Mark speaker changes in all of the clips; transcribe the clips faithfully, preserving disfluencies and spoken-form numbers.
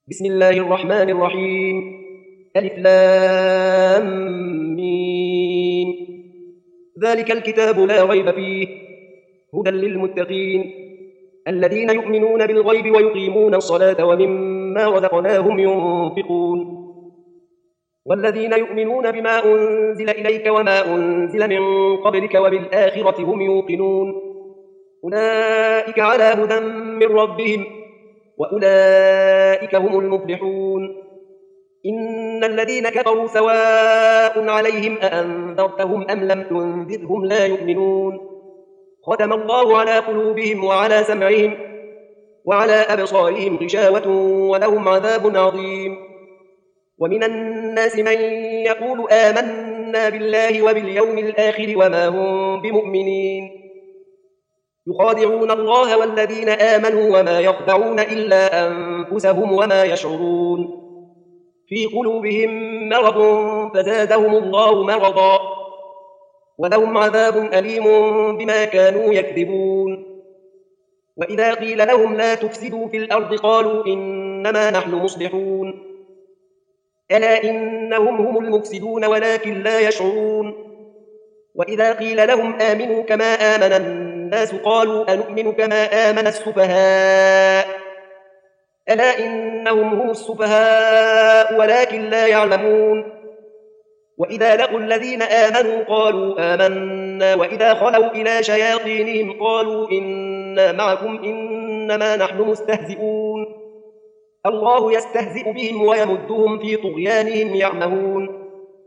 Speaker 1: بسم الله الرحمن الرحيم. ألف لام ميم. ذلك الكتاب لا ريب فيه هدى للمتقين الذين يؤمنون بالغيب ويقيمون الصلاة ومما رزقناهم ينفقون والذين يؤمنون بما أنزل إليك وما أنزل من قبلك وبالآخرة هم يوقنون أولئك على هدى من ربهم وأولئك هم المفلحون. إن الذين كفروا سواء عليهم أأنذرتهم أم لم تنذرهم لا يؤمنون ختم الله على قلوبهم وعلى سمعهم وعلى أبصارهم غشاوة ولهم عذاب عظيم. ومن الناس من يقول آمنا بالله وباليوم الآخر وما هم بمؤمنين يخادعون الله والذين آمنوا وما يخدعون إلا أنفسهم وما يشعرون في قلوبهم مرض فزادهم الله مرضا ولهم عذاب أليم بما كانوا يكذبون. وإذا قيل لهم لا تفسدوا في الأرض قالوا إنما نحن مصلحون ألا إنهم هم المفسدون ولكن لا يشعرون. وإذا قيل لهم آمنوا كما آمن الناس قالوا أنؤمن كما آمن السفهاء ألا إنهم هم السفهاء ولكن لا يعلمون. وإذا لقوا الذين آمنوا قالوا آمنا وإذا خلوا إلى شياطينهم قالوا إنا معكم إنما نحن مستهزئون الله يستهزئ بهم ويمدهم في طغيانهم يعمهون.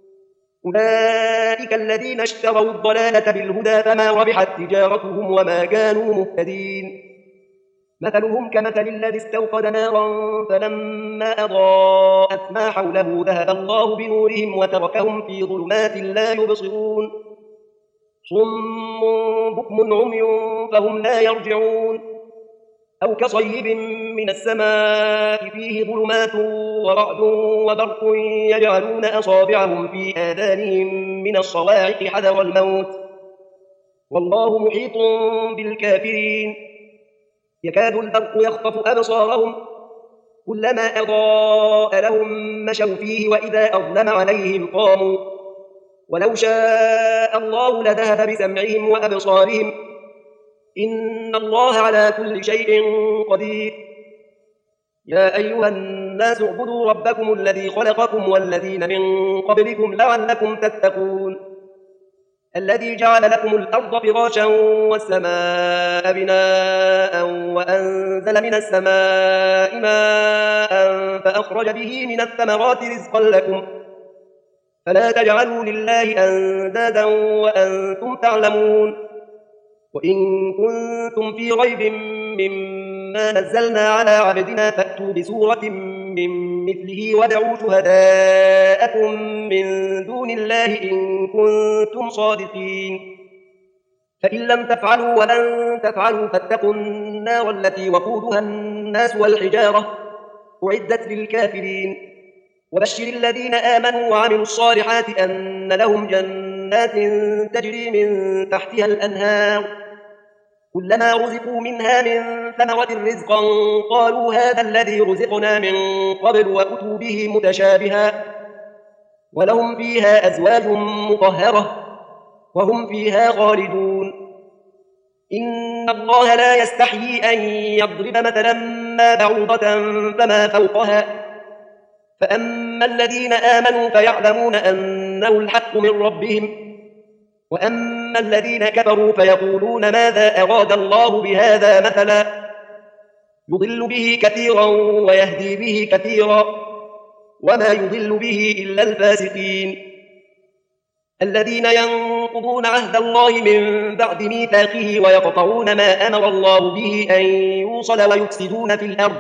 Speaker 1: أولئك الذين اشتروا الضلالة بالهدى فما ربحت تجارتهم وما كانوا مهتدين مثلهم كمثل الذي استوقد نارا فلما أضاءت ما حوله ذهب الله بنورهم وتركهم في ظلمات لا يبصرون صم بكم عمي فهم لا يرجعون أو كصيب من السماء فيه ظلمات ورعد وبرق يجعلون أصابعهم في آذانهم من الصواعق حذر الموت والله محيط بالكافرين يكاد البرق يخطف أبصارهم كلما أضاء لهم مشوا فيه وإذا أظلم عليهم قاموا ولو شاء الله لذهب بسمعهم وأبصارهم إن الله على كل شيء قدير. يا أيها الناس اعبدوا ربكم الذي خلقكم والذين من قبلكم لعلكم تتقون الذي جعل لكم الأرض فراشا والسماء بناء وأنزل من السماء ماء فأخرج به من الثمرات رزقا لكم فلا تجعلوا لله أندادا وأنتم تعلمون. وإن كنتم في ريب مما نزلنا على عبدنا فأتوا بسورة من مثله وادعوا شهداءكم من دون الله إن كنتم صادقين فإن لم تفعلوا ولن تفعلوا فاتقوا النار التي وقودها الناس والحجارة أعدت للكافرين. وبشر الذين آمنوا وعملوا الصالحات أن لهم جنات تجري من تحتها الأنهار كلما رزقوا منها من ثمرة رزقا قالوا هذا الذي رزقنا من قبل وأتوا به متشابها ولهم فيها أزواج مطهرة وهم فيها خالدون. إن الله لا يستحيي أن يضرب مثلا ما بعوضة فما فوقها فأما الذين آمنوا فيعلمون أنه الحق من ربهم وأما الذين كفروا فيقولون ماذا أراد الله بهذا مثلا يضل به كثيرا ويهدي به كثيرا وما يضل به إلا الفاسقين الذين ينقضون عهد الله من بعد ميثاقه ويقطعون ما أمر الله به أن يوصل ويفسدون في الأرض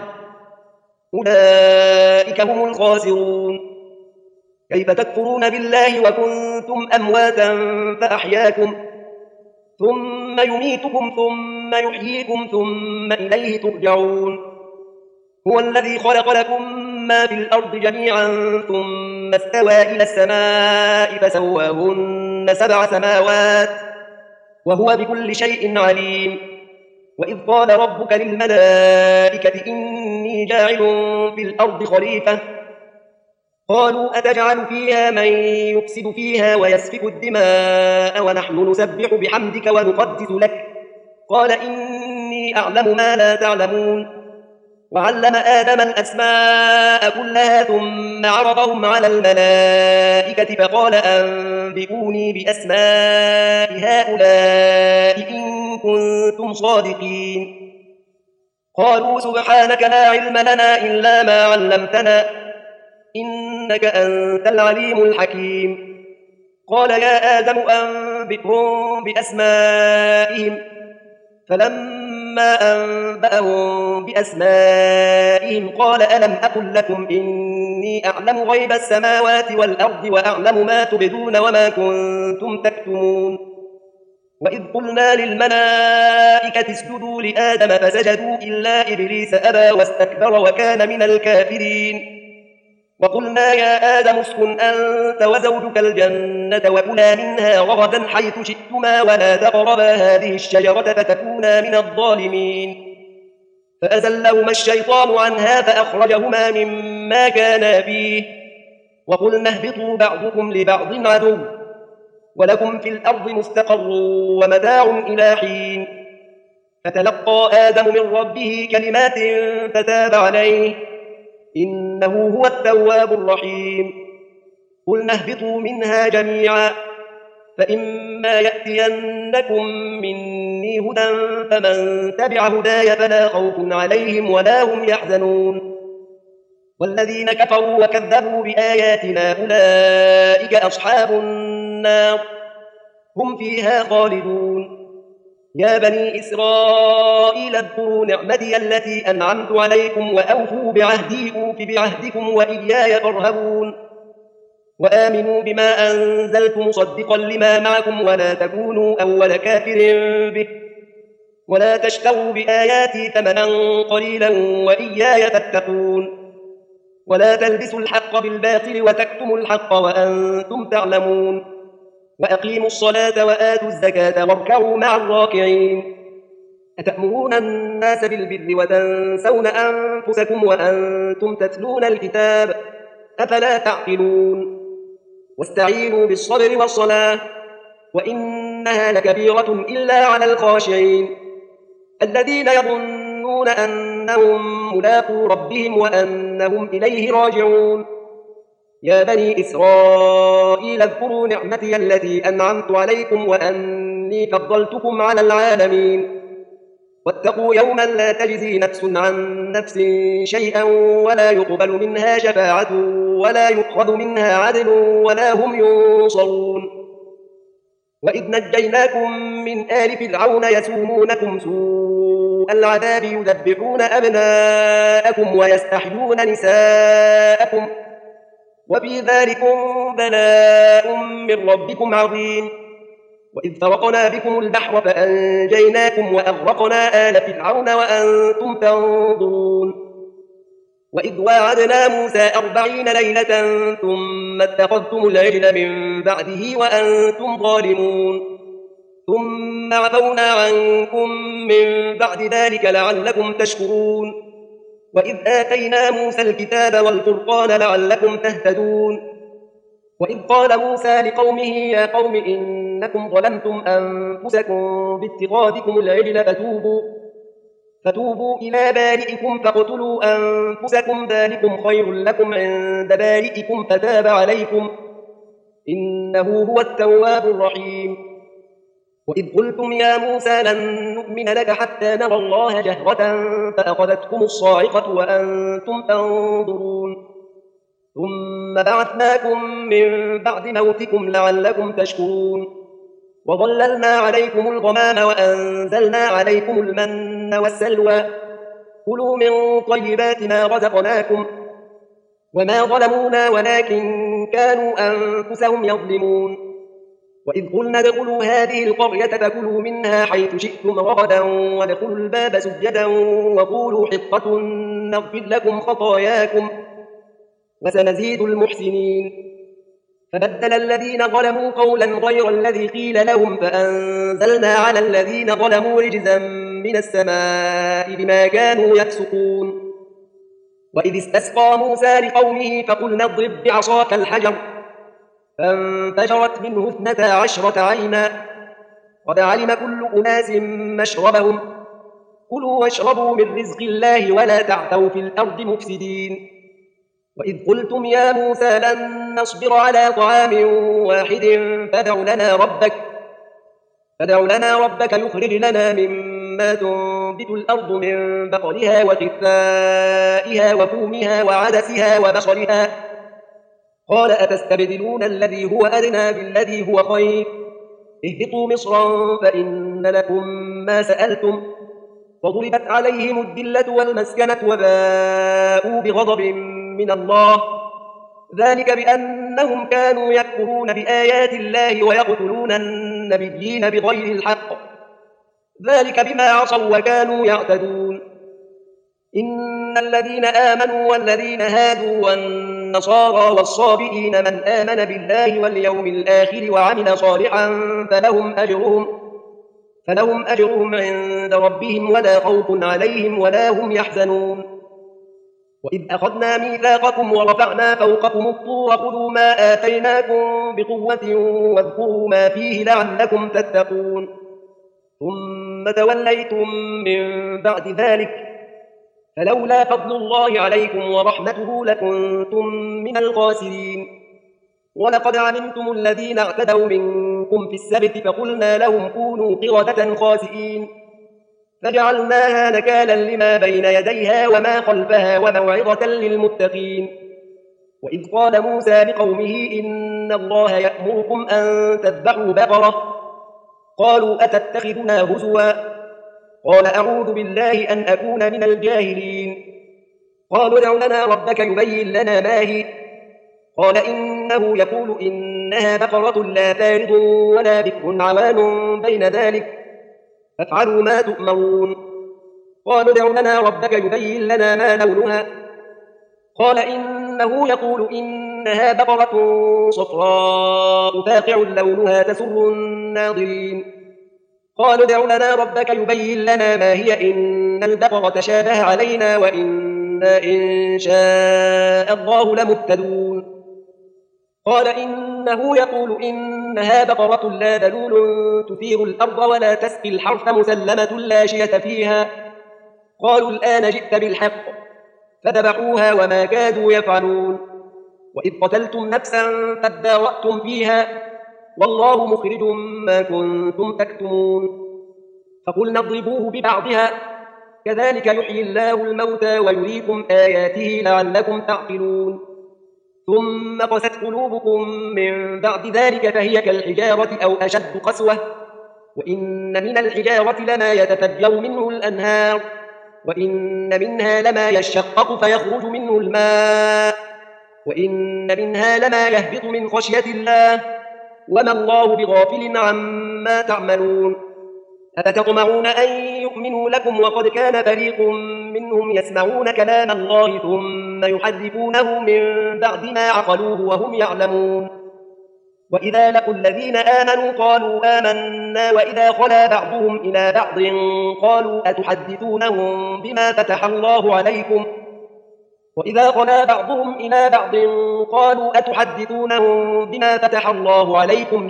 Speaker 1: أولئك هم الخاسرون. كيف تكفرون بالله وكنتم أمواتا فأحياكم ثم يميتكم ثم يحييكم ثم إليه ترجعون هو الذي خلق لكم ما في الأرض جميعا ثم استوى إلى السماء فسواهن سبع سماوات وهو بكل شيء عليم. وإذ قال ربك للملائكة إني جاعل في الأرض خليفة قالوا أتجعل فيها من يفسد فيها ويسفك الدماء ونحن نسبح بحمدك ونقدس لك قال إني أعلم ما لا تعلمون وعلم آدم الأسماء كلها ثم عرضهم على الملائكة فقال أنبئوني بأسماء هؤلاء إن كنتم صادقين قالوا سبحانك لا علم لنا إلا ما علمتنا إنك أنت العليم الحكيم قال يا آدم أنبئهم بأسمائهم فلما أنبأهم بأسمائهم قال ألم أقل لكم إني أعلم غيب السماوات والأرض وأعلم ما تبدون وما كنتم تكتمون وإذ قلنا للملائكة اسجدوا لآدم فسجدوا إلا إبليس أبى واستكبر وكان من الكافرين وقلنا يا آدم اسكن أنت وزوجك الجنة وكلا منها رغدا حيث شئتما ولا تقربا هذه الشجرة فتكونا من الظالمين فأزلهما الشيطان عنها فأخرجهما مما كانا فيه وقلنا اهبطوا بعضكم لبعض عدو ولكم في الأرض مستقر ومتاع إلى حين فتلقى آدم من ربه كلمات فتاب عليه إنه هو التواب الرحيم قلنا اهبطوا منها جميعا فإما يأتينكم مني هدى فمن تبع هداي فلا خوف عليهم ولا هم يحزنون والذين كفروا وكذبوا بآياتنا أولئك أصحاب النار هم فيها خالدون يا بني إسرائيل اذكروا نعمتي التي أنعمت عليكم وأوفوا بعهدي أوف بعهدكم وإياي فارهبون وآمنوا بما أنزلت مصدقا لما معكم ولا تكونوا أول كافر به ولا تشتروا بآياتي ثمنا قليلا وإياي فاتقون ولا تلبسوا الحق بالباطل وتكتموا الحق وأنتم تعلمون وأقيموا الصلاة وآتوا الزكاة واركعوا مع الراكعين أتأمرون الناس بالبر وتنسون أنفسكم وأنتم تتلون الكتاب أفلا تعقلون واستعينوا بالصبر والصلاة وإنها لكبيرة إلا على الخاشعين الذين يظنون أنهم ملاقو ربهم وأنهم إليه راجعون يا بني إسرائيل اذكروا نعمتي التي أنعمت عليكم وأني فضلتكم على العالمين واتقوا يوما لا تجزي نفس عن نفس شيئا ولا يقبل منها شفاعة ولا يؤخذ منها عدل ولا هم ينصرون وإذ نجيناكم من آل فرعون يسومونكم سوء العذاب يذبحون أبناءكم ويستحيون نساءكم وفي ذلكم بلاء من ربكم عظيم وإذ فرقنا بكم البحر فأنجيناكم وأغرقنا آل فرعون وأنتم تنظرون وإذ واعدنا موسى أربعين ليلة ثم اتخذتم العجل من بعده وأنتم ظالمون ثم عفونا عنكم من بعد ذلك لعلكم تشكرون وإذ آتينا موسى الكتاب والفرقان لعلكم تهتدون وإذ قال موسى لقومه يا قوم إنكم ظلمتم أنفسكم باتخاذكم العجل فتوبوا, فتوبوا إلى بارئكم فاقتلوا أنفسكم ذلكم خير لكم عند بارئكم فتاب عليكم إنه هو التواب الرحيم وإذ قلتم يا موسى لن نؤمن لك حتى نرى الله جهرة فأخذتكم الصاعقة وأنتم تنظرون ثم بعثناكم من بعد موتكم لعلكم تشكرون وظللنا عليكم الغمام وأنزلنا عليكم المن والسلوى كلوا من طيبات ما رزقناكم وما ظلمونا ولكن كانوا أنفسهم يظلمون وإذ قلنا ادخلوا هذه القرية فكلوا منها حيث شئتم رغدا وادخلوا الباب سجدا وقولوا حطة نغفر لكم خطاياكم وسنزيد المحسنين فبدل الذين ظلموا قولا غير الذي قيل لهم فأنزلنا على الذين ظلموا رجزا من السماء بما كانوا يفسقون. وإذ استسقى موسى لقومه فقلنا اضرب بعصاك الحجر فانفجرت منه اثنتا عشرة عينا قد علم كل أناس مشربهم كلوا واشربوا من رزق الله ولا تعثوا في الأرض مفسدين. وإذ قلتم يا موسى لن نصبر على طعام واحد فادع لنا ربك فادع لنا ربك يخرج لنا مما تنبت الأرض من بقلها وقثائها وفومها وعدسها وبصلها قال أتستبدلون الذي هو أدنى بالذي هو خير اهبطوا مصرا فإن لكم ما سألتم فضربت عليهم الذلة والمسكنة وباءوا بغضب من الله ذلك بأنهم كانوا يكفرون بآيات الله ويقتلون النبيين بغير الحق ذلك بما عصوا وكانوا يعتدون. إن الذين آمنوا والذين هادوا والنصارى والصابئين من آمن بالله واليوم الآخر وعمل صالحا فلهم أجرهم فلهم أجرهم عند ربهم ولا خوف عليهم ولا هم يحزنون. وإذ أخذنا ميثاقكم ورفعنا فوقكم الطور خذوا ما آتيناكم بقوة واذكروا ما فيه لعلكم تتقون ثم توليتم من بعد ذلك فلولا فضل الله عليكم ورحمته لكنتم من الخاسرين. ولقد علمتم الذين اعتدوا منكم في السبت فقلنا لهم كونوا قردة خاسئين فجعلناها نكالا لما بين يديها وما خلفها وموعظة للمتقين. وإذ قال موسى لقومه إن الله يأمركم أن تذبحوا بقرة قالوا أتتخذنا هزوا قال أعوذ بالله أن أكون من الجاهلين قالوا ادع لنا ربك يبين لنا ما هي قال إنه يقول إنها بقرة لا فارض ولا بكر عوان بين ذلك فافعلوا ما تؤمرون قالوا ادع لنا ربك يبين لنا ما لونها قال إنه يقول إنها بقرة صفراء فاقع لونها تسر الناظرين قالوا ادع لنا ربك يبين لنا ما هي إن البقرة شابه علينا وإنا إن شاء الله لمهتدون قال إنه يقول إنها بقرة لا ذلول تثير الأرض ولا تسقي الحرث مسلمة لا شية فيها قالوا الآن جئت بالحق فذبحوها وما كادوا يفعلون. وإذ قتلتم نفسا فادارأتم فيها والله مخرج ما كنتم تكتمون فقلنا اضربوه ببعضها كذلك يحيي الله الموتى ويريكم آياته لعلكم تعقلون ثم قست قلوبكم من بعد ذلك فهي كالحجارة أو أشد قسوة وإن من الحجارة لما يتفجر منه الأنهار وإن منها لما يشقق فيخرج منه الماء وإن منها لما يهبط من خشية الله وما الله بغافل عما تعملون أفتطمعون أن يؤمنوا لكم وقد كان فريق منهم يسمعون كلام الله ثم يحرفونه من بعد ما عقلوه وهم يعلمون وإذا لقوا الذين آمنوا قالوا آمنا وإذا خلا بعضهم إلى بعض قالوا أتحدثونهم بما فتح الله عليكم وإذا خلا بعضهم إلى بعض قالوا أتحدثونهم بما فتح الله عليكم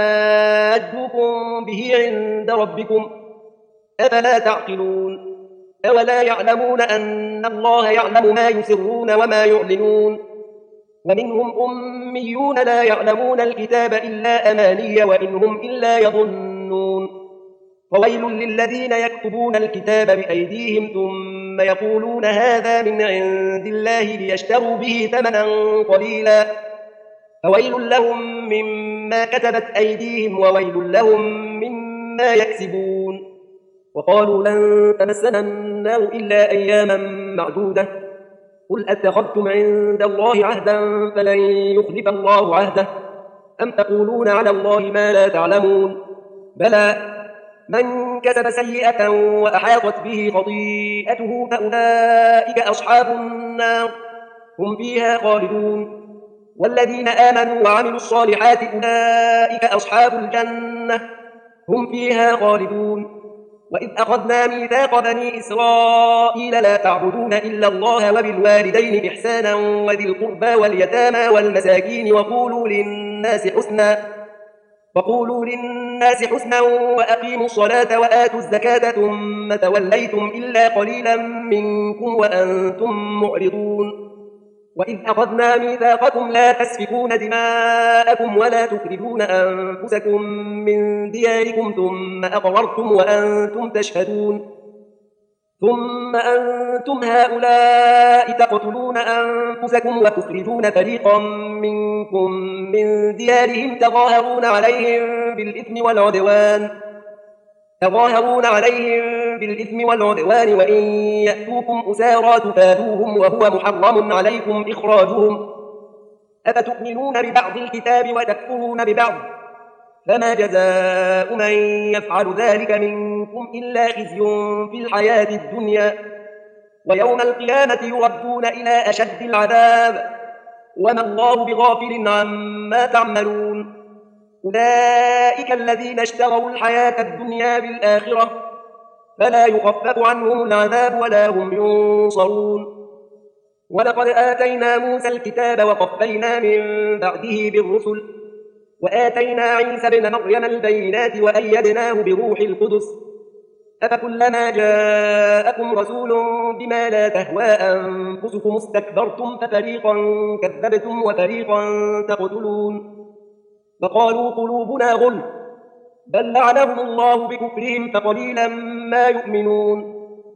Speaker 1: ليحاجوكم به عند ربكم أفلا تعقلون أولا يعلمون أن الله يعلم ما يسرون وما يعلنون ومنهم أميون لا يعلمون الكتاب إلا أماني وإن هم إلا يظنون فويل للذين يكتبون الكتاب بأيديهم ثم يقولون هذا من عند الله ليشتروا به ثمنا قليلا فويل لهم مما كتبت أيديهم وويل لهم مما يكسبون وقالوا لن تمسنا النار إلا أياما معدودة قل أتخذتم عند الله عهدا فلن يخلف الله عهده أم تقولون على الله ما لا تعلمون بلى من كسب سيئة وأحاطت به خطيئته فأولئك أصحاب النار هم فيها خالدون والذين آمنوا وعملوا الصالحات أولئك أصحاب الجنة هم فيها خالدون وإذ أخذنا ميثاق بني إسرائيل لا تعبدون إلا الله وبالوالدين إحسانا وذي القربى واليتامى والمساكين وقولوا للناس حسنا وقولوا للناس حسنا وأقيموا الصلاة وآتوا الزكاة ثم توليتم إلا قليلا منكم وأنتم معرضون وإذ أخذنا ميثاقكم لا تسفكون دماءكم ولا تخرجون أنفسكم من دياركم ثم أقررتم وأنتم تشهدون ثم أنتم هؤلاء تقتلون أنفسكم وتخرجون فريقا منكم من ديارهم تظاهرون عليهم بالإثم والعدوان تظاهرون عليهم بالإثم والعدوان وإن يأتوكم أسارى تفادوهم وهو محرم عليكم إخراجهم أفتؤمنون ببعض الكتاب وتكفرون ببعض فما جزاء من يفعل ذلك منكم إلا خزي في الحياة الدنيا ويوم القيامة يردون إلى أشد العذاب وما الله بغافل عما تعملون أولئك الذين اشتروا الحياة الدنيا بالآخرة فلا يخفف عنهم العذاب ولا هم ينصرون ولقد آتينا موسى الكتاب وقفينا من بعده بالرسل وآتينا عيسى ابن مريم البينات وأيدناه بروح القدس أفكلما جاءكم رسول بما لا تهوى أنفسكم استكبرتم ففريقا كذبتم وفريقا تقتلون فقالوا قلوبنا غلف بل لعنهم الله بكفرهم فقليلا ما يؤمنون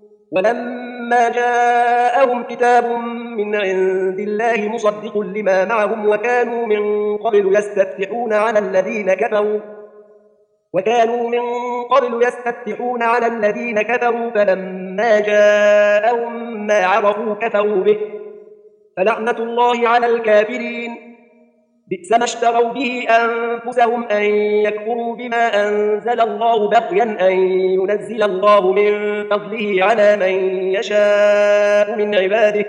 Speaker 1: ولما جاءهم كتاب من عند الله مصدق لما معهم وكانوا من قبل يستفتحون على الذين كفروا وكانوا من قبل يستفتحون على الذين كفروا فلما جاءهم ما عرفوا كفروا به فلعنة الله على الكافرين بئس ما اشتروا به أنفسهم أن يكفروا بما أنزل الله بغيا أن ينزل الله من فضله على من يشاء من عباده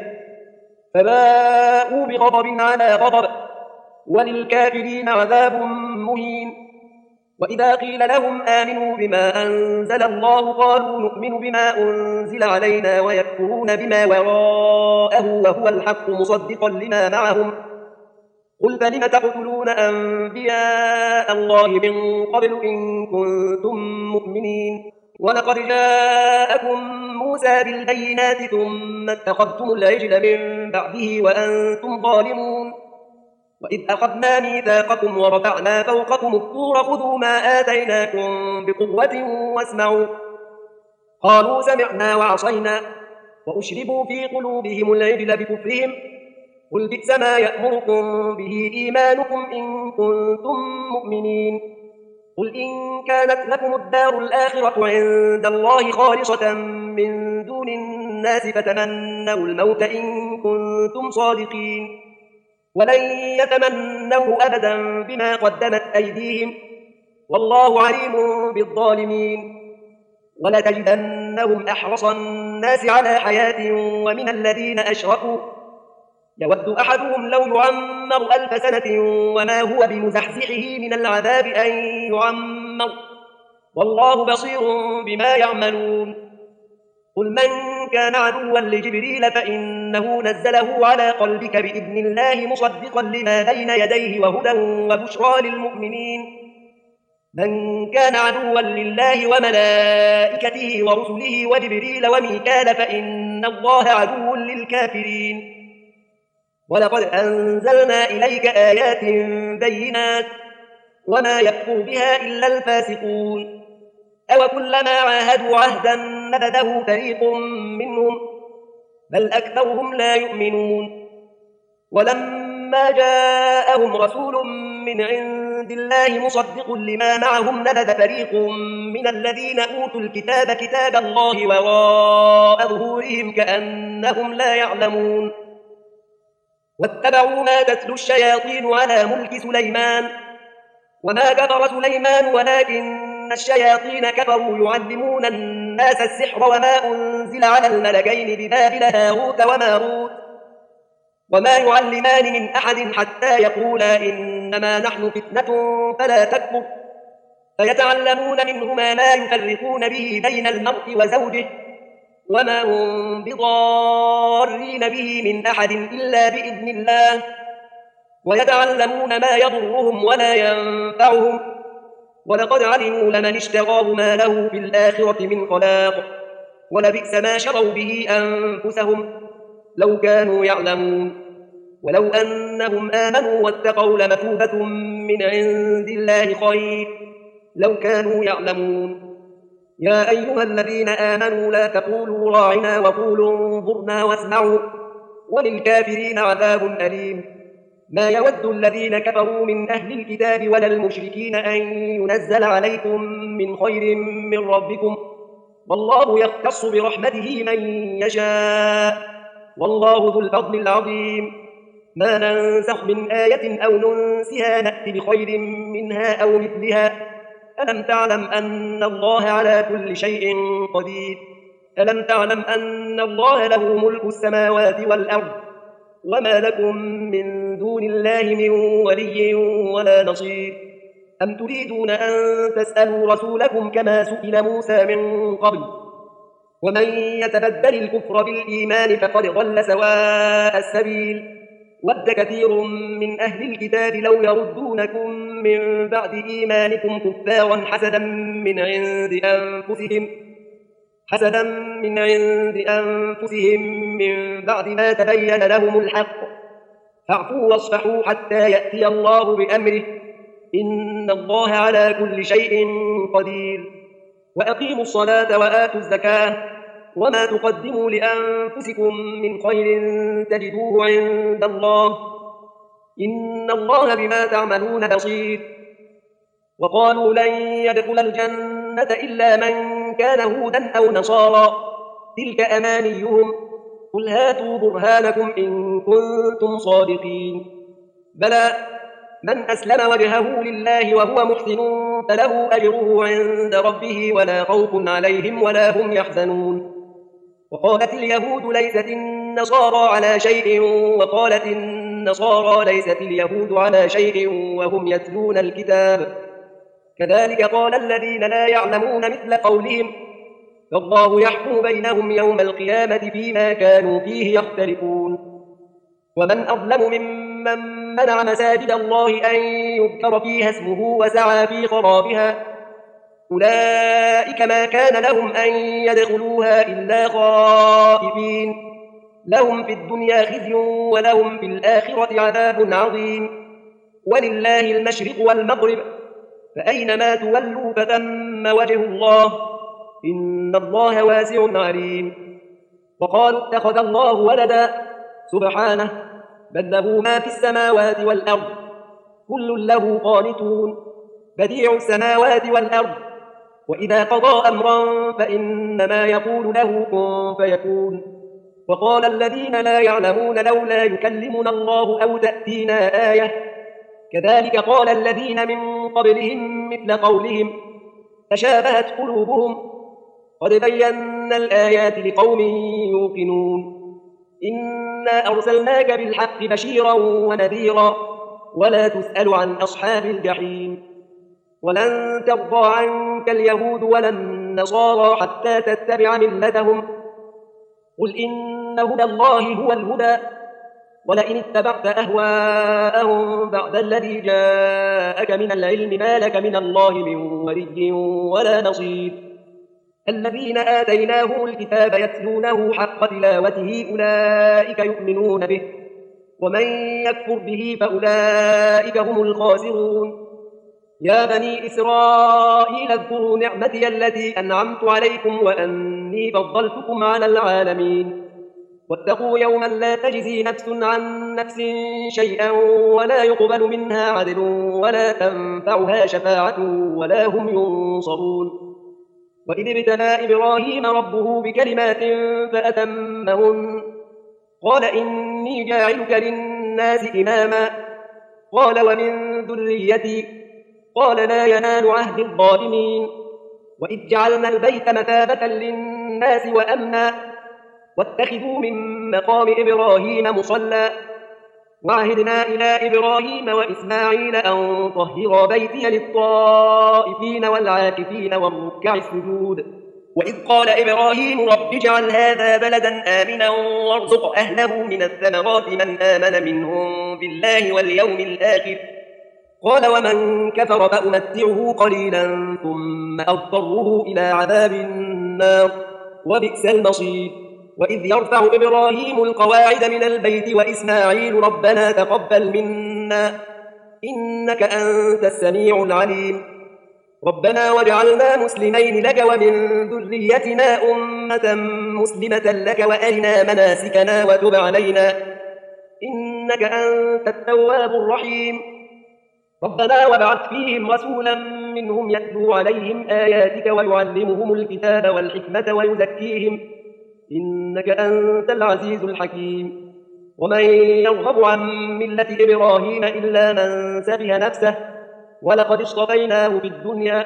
Speaker 1: فباءوا بغضب على غضب وللكافرين عذاب مهين وإذا قيل لهم آمنوا بما أنزل الله قالوا نؤمن بما أنزل علينا ويكفرون بما وراءه وهو الحق مصدقا لما معهم قل فلم تقتلون أنبياء الله من قبل إن كنتم مؤمنين ولقد جاءكم موسى بالبينات ثم اتخذتم العجل من بعده وأنتم ظالمون وإذ أخذنا ميثاقكم ورفعنا فوقكم الطور خذوا ما آتيناكم بقوة واسمعوا قالوا سمعنا وعصينا وأشربوا في قلوبهم العجل بكفرهم قل بئس ما يأمركم به إيمانكم إن كنتم مؤمنين قل إن كانت لكم الدار الآخرة عند الله خالصة من دون الناس فتمنوا الموت إن كنتم صادقين ولن يتمنوا أبدا بما قدمت أيديهم والله عليم بالظالمين ولتجدنهم أحرص الناس على حياة ومن الذين أشركوا يود أحدهم لو يعمر ألف سنة وما هو بمزحزحه من العذاب أن يعمر والله بصير بما يعملون قل من كان عدوا لجبريل فإنه نزله على قلبك بإذن الله مصدقا لما بين يديه وهدى وبشرى للمؤمنين من كان عدوا لله وملائكته ورسله وجبريل وميكال فإن الله عدو للكافرين ولقد أنزلنا إليك آيات بينات وما يكفر بها إلا الفاسقون أو كلما عاهدوا عهدا نبذه فريق منهم بل أكثرهم لا يؤمنون ولما جاءهم رسول من عند الله مصدق لما معهم نبذ فريق من الذين أوتوا الكتاب كتاب الله وراء ظهورهم كأنهم لا يعلمون واتبعوا ما تتلو الشياطين على ملك سليمان وما كفر سليمان ولكن الشياطين كفروا يعلمون الناس السحر وما أنزل على الملكين ببابل هاروت وماروت وما يعلمان من أحد حتى يقولا إنما نحن فتنة فلا تكفر فيتعلمون منه ما لا يفرقون به بين المرء وزوجه وما هم بضارين به من أحد إلا بإذن الله ويتعلمون ما يضرهم ولا ينفعهم ولقد علموا لمن اشتراه ما له في الآخرة من خلاق ولبئس ما شروا به أنفسهم لو كانوا يعلمون ولو أنهم آمنوا واتقوا لمثوبة من عند الله خير لو كانوا يعلمون يا أيها الذين آمنوا لا تقولوا راعنا وقولوا انظرنا واسمعوا وللكافرين عذاب أليم ما يود الذين كفروا من أهل الكتاب ولا المشركين أن ينزل عليكم من خير من ربكم والله يختص برحمته من يشاء والله ذو الفضل العظيم ما ننسخ من آية أو ننسها نأتي بخير منها أو مثلها ألم تعلم أن الله على كل شيء قدير ألم تعلم أن الله له ملك السماوات والأرض وما لكم من دون الله من ولي ولا نصير أم تريدون أن تسألوا رسولكم كما سئل موسى من قبل ومن يتبدل الكفر بالإيمان فقد ضل سواء السبيل ود كثير من أهل الكتاب لو يردونكم من بعد إيمانكم كفارا حسدا من عند أنفسهم حسدا من عند أنفسهم من بعد ما تبين لهم الحق فاعفوا واصفحوا حتى يأتي الله بأمره إن الله على كل شيء قدير وأقيموا الصلاة وآتوا الزكاة وما تقدموا لأنفسكم من خير تجدوه عند الله إن الله بما تعملون بصير وقالوا لن يدخل الجنة إلا من كان هودا أو نصارى تلك أمانيهم قل هاتوا برهانكم إن كنتم صادقين بلى من أسلم وجهه لله وهو محسن فله أجره عند ربه ولا خوف عليهم ولا هم يحزنون وقالت اليهود ليست النصارى على شيء وقالت النصارى ليست اليهود على شيء وهم يتلون الكتاب كذلك قال الذين لا يعلمون مثل قولهم فالله يحكم بينهم يوم القيامة فيما كانوا فيه يختلفون ومن أظلم ممن منع مساجد الله أن يذكر فيها اسمه وسعى في خرابها أولئك ما كان لهم أن يدخلوها إلا خائفين لهم في الدنيا خزي ولهم في الآخرة عذاب عظيم ولله المشرق والمغرب فأينما تولوا فثم وجه الله إن الله واسع عليم وقالوا اتخذ الله ولدا سبحانه بل له ما في السماوات والأرض كل له قانتون بديع السماوات والأرض وإذا قضى أمرا فإنما يقول له كن فيكون وقال الذين لا يعلمون لولا يكلمنا الله أو تأتينا آية كذلك قال الذين من قبلهم مثل قولهم تشابهت قلوبهم قد بينا الآيات لقوم يوقنون إنا أرسلناك بالحق بشيرا ونذيرا ولا تسأل عن أصحاب الجحيم ولن ترضى عنك اليهود ولا النصارى حتى تتبع ملتهم قل إن هدى الله هو الهدى ولئن اتبعت أهواءهم بعد الذي جاءك من العلم ما لك من الله من ولي ولا نصير الذين آتيناهم الكتاب يتلونه حق تلاوته أولئك يؤمنون به ومن يكفر به فأولئك هم الخاسرون يا بني إسرائيل اذكروا نعمتي التي أنعمت عليكم وأني فضلتكم على العالمين واتقوا يوما لا تجزي نفس عن نفس شيئا ولا يقبل منها عدل ولا تنفعها شفاعة ولا هم ينصرون وإذ ابتلى إبراهيم ربه بكلمات فأتمهن قال إني جاعلك للناس إماما قال ومن ذريتي قال لا ينال عهد الظالمين وإذ جعلنا البيت مثابة للناس وأمنا واتخذوا من مقام إبراهيم مصلى وعهدنا إلى إبراهيم وإسماعيل أن طهرا بيتي للطائفين والعاكفين والركع السجود وإذ قال إبراهيم رب اجعل هذا بلدا آمنا وارزق أهله من الثمرات من آمن منهم بالله واليوم الآخر قال ومن كفر فأمتعه قليلا ثم أضطره إلى عذاب النار وبئس المصير وإذ يرفع إبراهيم القواعد من البيت وإسماعيل ربنا تقبل منا إنك أنت السميع العليم ربنا واجعلنا مسلمين لك ومن ذريتنا أمة مسلمة لك وأرنا مناسكنا وتب علينا إنك أنت التواب الرحيم ربنا وابعث فيهم رسولا منهم يتلو عليهم آياتك ويعلمهم الكتاب والحكمة ويزكيهم إنك أنت العزيز الحكيم ومن يرغب عن ملة إبراهيم إلا من سفه نفسه ولقد اصطفيناه في الدنيا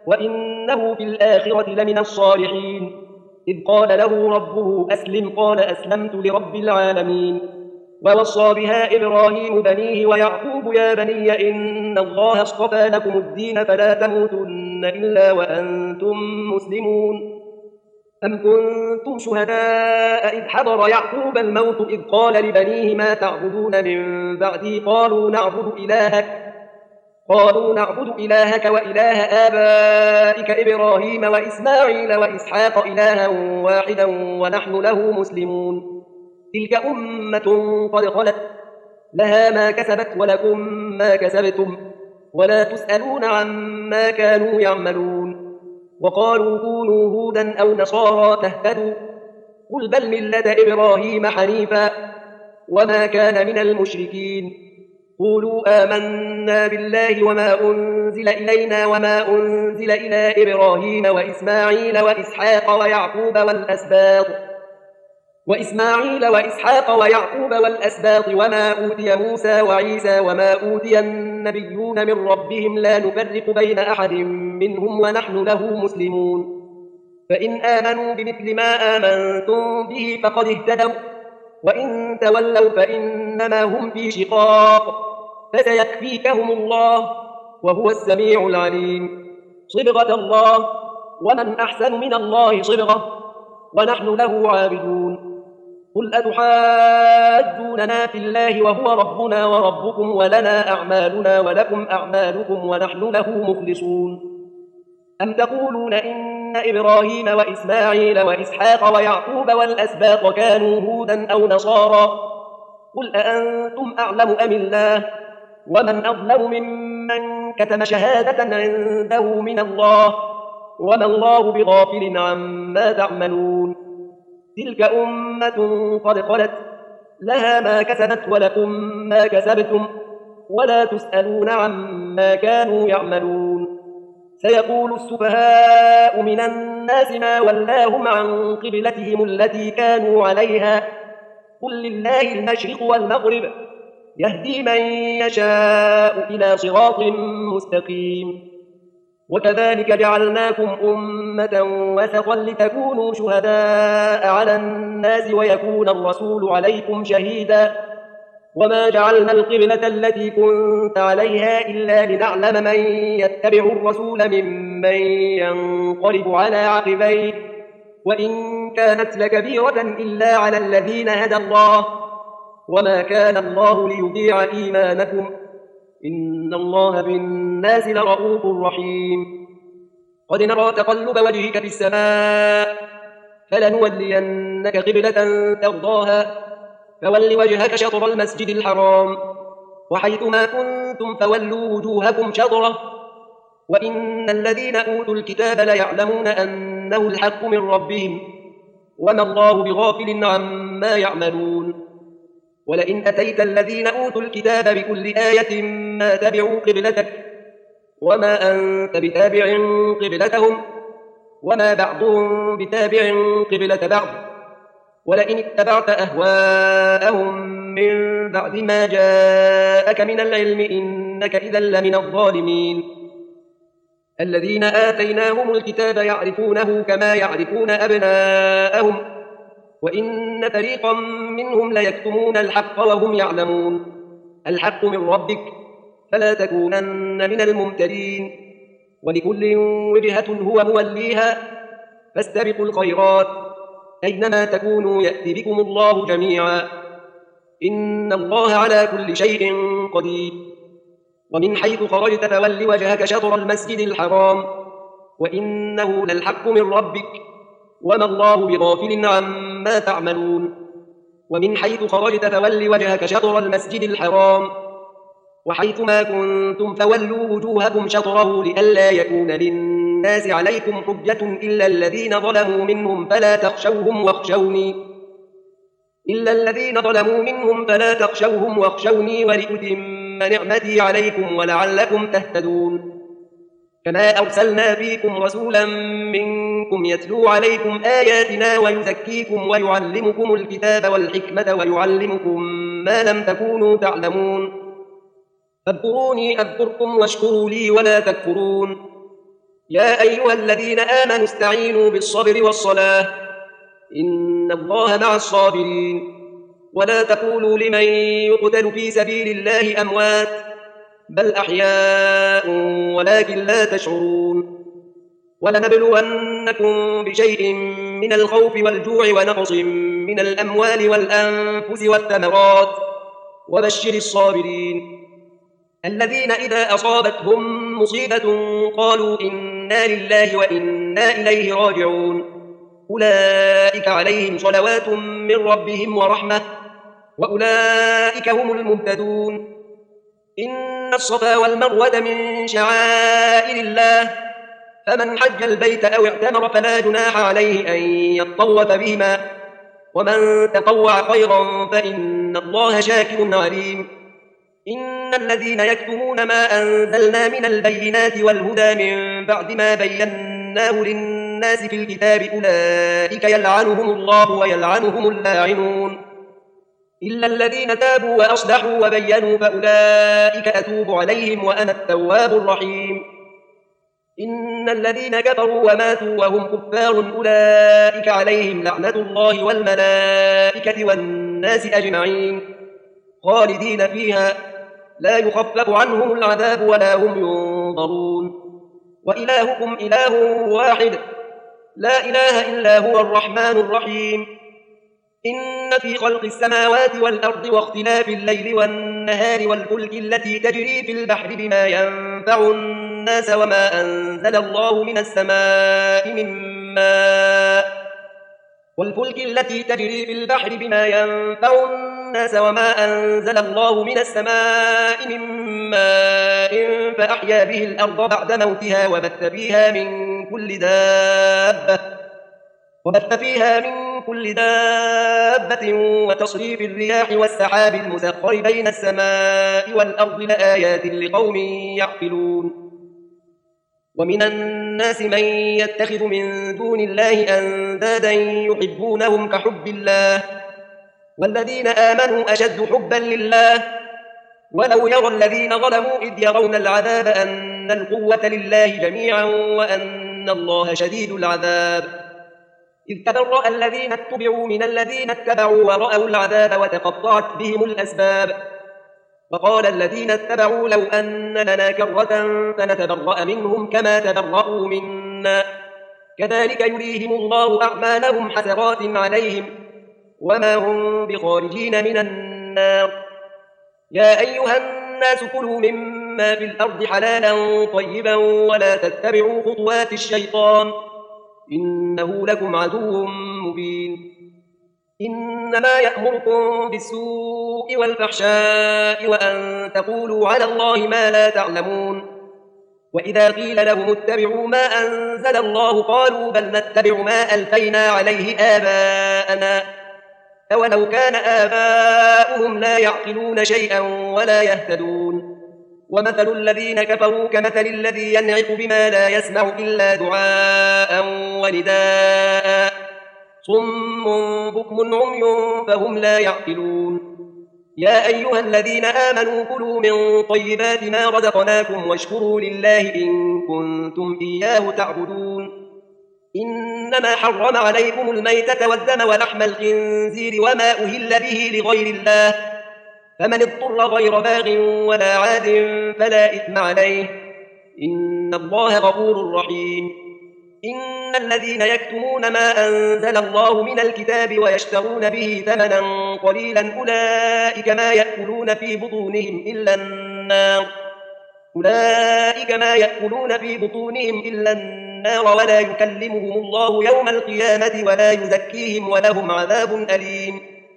Speaker 1: وإنه في الآخرة لمن الصالحين إذ قال له ربه أسلم قال أسلمت لرب العالمين ووصى بها إبراهيم بنيه ويعقوب يا بني إن الله اصطفى لكم الدين فلا تموتن إلا وأنتم مسلمون أم كنتم شهداء إذ حضر يعقوب الموت إذ قال لبنيه ما تعبدون من بعدي قالوا نعبد إلهك قالوا نعبد إلهك وإله آبائك إبراهيم وإسماعيل وإسحاق إلها واحدا ونحن له مسلمون تلك أمة قد خلت لها ما كسبت ولكم ما كسبتم ولا تسألون عما كانوا يعملون وقالوا كونوا هودا أو نصارى تهتدوا قل بل ملة إبراهيم حنيفا وما كان من المشركين قولوا آمنا بالله وما أنزل إلينا وما أنزل إلى إبراهيم وإسماعيل وإسحاق ويعقوب والأسباط وإسماعيل وإسحاق ويعقوب والأسباط وما أوتي موسى وعيسى وما أوتي النبيون من ربهم لا نفرق بين أحد منهم ونحن له مسلمون فإن آمنوا بمثل ما آمنتم به فقد اهتدوا وإن تولوا فإنما هم في شقاق فسيكفيكهم الله وهو السميع العليم صبغة الله ومن أحسن من الله صبغة ونحن له عابدون قل أتحاجوننا في الله وهو ربنا وربكم ولنا أعمالنا ولكم أعمالكم ونحن له مخلصون أم تقولون إن إبراهيم وإسماعيل وإسحاق ويعقوب والأسباط كانوا هودا أو نصارى قل أأنتم أعلم أم الله ومن أظلم ممن كتم شهادة عنده من الله وما الله بغافل عما تعملون تلك أمة قد خلت لها ما كسبت ولكم ما كسبتم ولا تسألون عما كانوا يعملون سيقول السفهاء من الناس ما ولاهم عن قبلتهم التي كانوا عليها قل لله المشرق والمغرب يهدي من يشاء إلى صراط مستقيم وكذلك جعلناكم أمة وسطا لتكونوا شهداء على الناس ويكون الرسول عليكم شهيدا وما جعلنا القبلة التي كنت عليها إلا لنعلم من يتبع الرسول ممن ينقلب على عقبيه وإن كانت لكبيرة إلا على الذين هدى الله وما كان الله ليضيع إيمانكم إن الله بالناس لرؤوف رحيم قد نرى تقلب وجهك في السماء فلنولينك قبلة ترضاها فول وجهك شطر المسجد الحرام وحيثما كنتم فولوا وجوهكم شطره وإن الذين أوتوا الكتاب ليعلمون أنه الحق من ربهم وما الله بغافل عما يعملون ولئن أتيت الذين أوتوا الكتاب بكل آية ما تبعوا قبلتك وما أنت بتابع قبلتهم وما بعضهم بتابع قبلة بعض ولئن اتبعت أهواءهم من بعد ما جاءك من العلم إنك إذا لمن الظالمين الذين آتيناهم الكتاب يعرفونه كما يعرفون أبناءهم وإن فريقا منهم ليكتمون الحق وهم يعلمون الحق من ربك فلا تكونن من الممترين ولكل وجهة هو موليها فاستبقوا الخيرات أينما تكونوا يأتي بكم الله جميعا إن الله على كل شيء قدير ومن حيث خرجت فول وجهك شطر المسجد الحرام وإنه للحق من ربك وما الله بغافل عما تعملون ومن حيث خرجت فول وجهك شطر المسجد الحرام وحيث ما كنتم فولوا وجوهكم شطره لئلا يكون للناس عليكم حجة إلا الذين ظلموا منهم فلا تخشوهم واخشوني إلا الذين ظلموا منهم فلا تخشوهم واخشوني ولأتم نعمتي عليكم ولعلكم تهتدون كما أرسلنا فيكم رسولا منكم يتلو عليكم آياتنا ويزكيكم ويعلمكم الكتاب والحكمة ويعلمكم ما لم تكونوا تعلمون فاذكروني أذكركم واشكروا لي ولا تكفرون يا أيها الذين آمنوا استعينوا بالصبر والصلاة إن الله مع الصابرين ولا تقولوا لمن يقتل في سبيل الله أموات بل أحياء ولكن لا تشعرون ولنبلونكم بشيء من الخوف والجوع ونقص من الأموال والأنفس والثمرات وبشر الصابرين الذين إذا أصابتهم مصيبة قالوا إنا لله وإنا إليه راجعون أولئك عليهم صلوات من ربهم ورحمة وأولئك هم المهتدون إن الصفا والمروة من شعائر الله فمن حج البيت أو اعتمر فلا جناح عليه أن يطوف بهما ومن تطوع خيرا فإن الله شاكر عليم إن الذين يكتمون ما أنزلنا من البينات والهدى من بعد ما بيناه للناس في الكتاب أولئك يلعنهم الله ويلعنهم اللاعنون إلا الذين تابوا وأصلحوا وبينوا فأولئك أتوب عليهم وأنا التواب الرحيم إن الذين كفروا وماتوا وهم كفار أولئك عليهم لعنة الله والملائكة والناس أجمعين خالدين فيها لا يخفف عنهم العذاب ولا هم ينظرون وإلهكم إله واحد لا إله إلا هو الرحمن الرحيم إن في خلق السماوات والأرض واختلاف الليل والنهار والفلك التي تجري في البحر بما ينفع الناس وما أنزل الله من السماء من ماء والفلك التي تجري في البحر بما ينفع الناس وما أنزل الله من السماء من ماء فأحيا به الأرض بعد موتها وبث فيها من كل دابة وبث فيها من كل دابة وتصريف الرياح والسحاب المسخر بين السماء والأرض لآيات لقوم يعقلون ومن الناس من يتخذ من دون الله أندادا يحبونهم كحب الله والذين آمنوا أشد حبا لله ولو يرى الذين ظلموا إذ يرون العذاب أن القوة لله جميعا وأن الله شديد العذاب إذ تبرأ الذين اتبعوا من الذين اتبعوا ورأوا العذاب وتقطعت بهم الأسباب وقال الذين اتبعوا لو أن لنا كرة فنتبرأ منهم كما تبرأوا منا كذلك يريهم الله أعمالهم حسرات عليهم وما هم بخارجين من النار يا أيها الناس كلوا مما في الأرض حلالا طيبا ولا تتبعوا خطوات الشيطان إنه لكم عدو مبين إنما يأمركم بالسوء والفحشاء وأن تقولوا على الله ما لا تعلمون وإذا قيل لهم اتبعوا ما أنزل الله قالوا بل نتبع ما ألفينا عليه آباءنا أولو كان آباؤهم لا يعقلون شيئا ولا يهتدون ومثل الذين كفروا كمثل الذي ينعق بما لا يسمع إلا دعاء ونداء صم بكم عمي فهم لا يعقلون يا أيها الذين آمنوا كلوا من طيبات ما رزقناكم واشكروا لله إن كنتم إياه تعبدون إنما حرم عليكم الميتة والدم ولحم الخنزير وما أهل به لغير الله فمن اضطر غير باغ ولا عاد فلا إثم عليه إن الله غفور رحيم. إن الذين يكتمون ما أنزل الله من الكتاب ويشترون به ثمنا قليلا أولئك ما يأكلون في بطونهم إلا النار أولئك ما يأكلون في بطونهم إلا النار ولا يكلمهم الله يوم القيامة ولا يزكيهم ولهم عذاب أليم.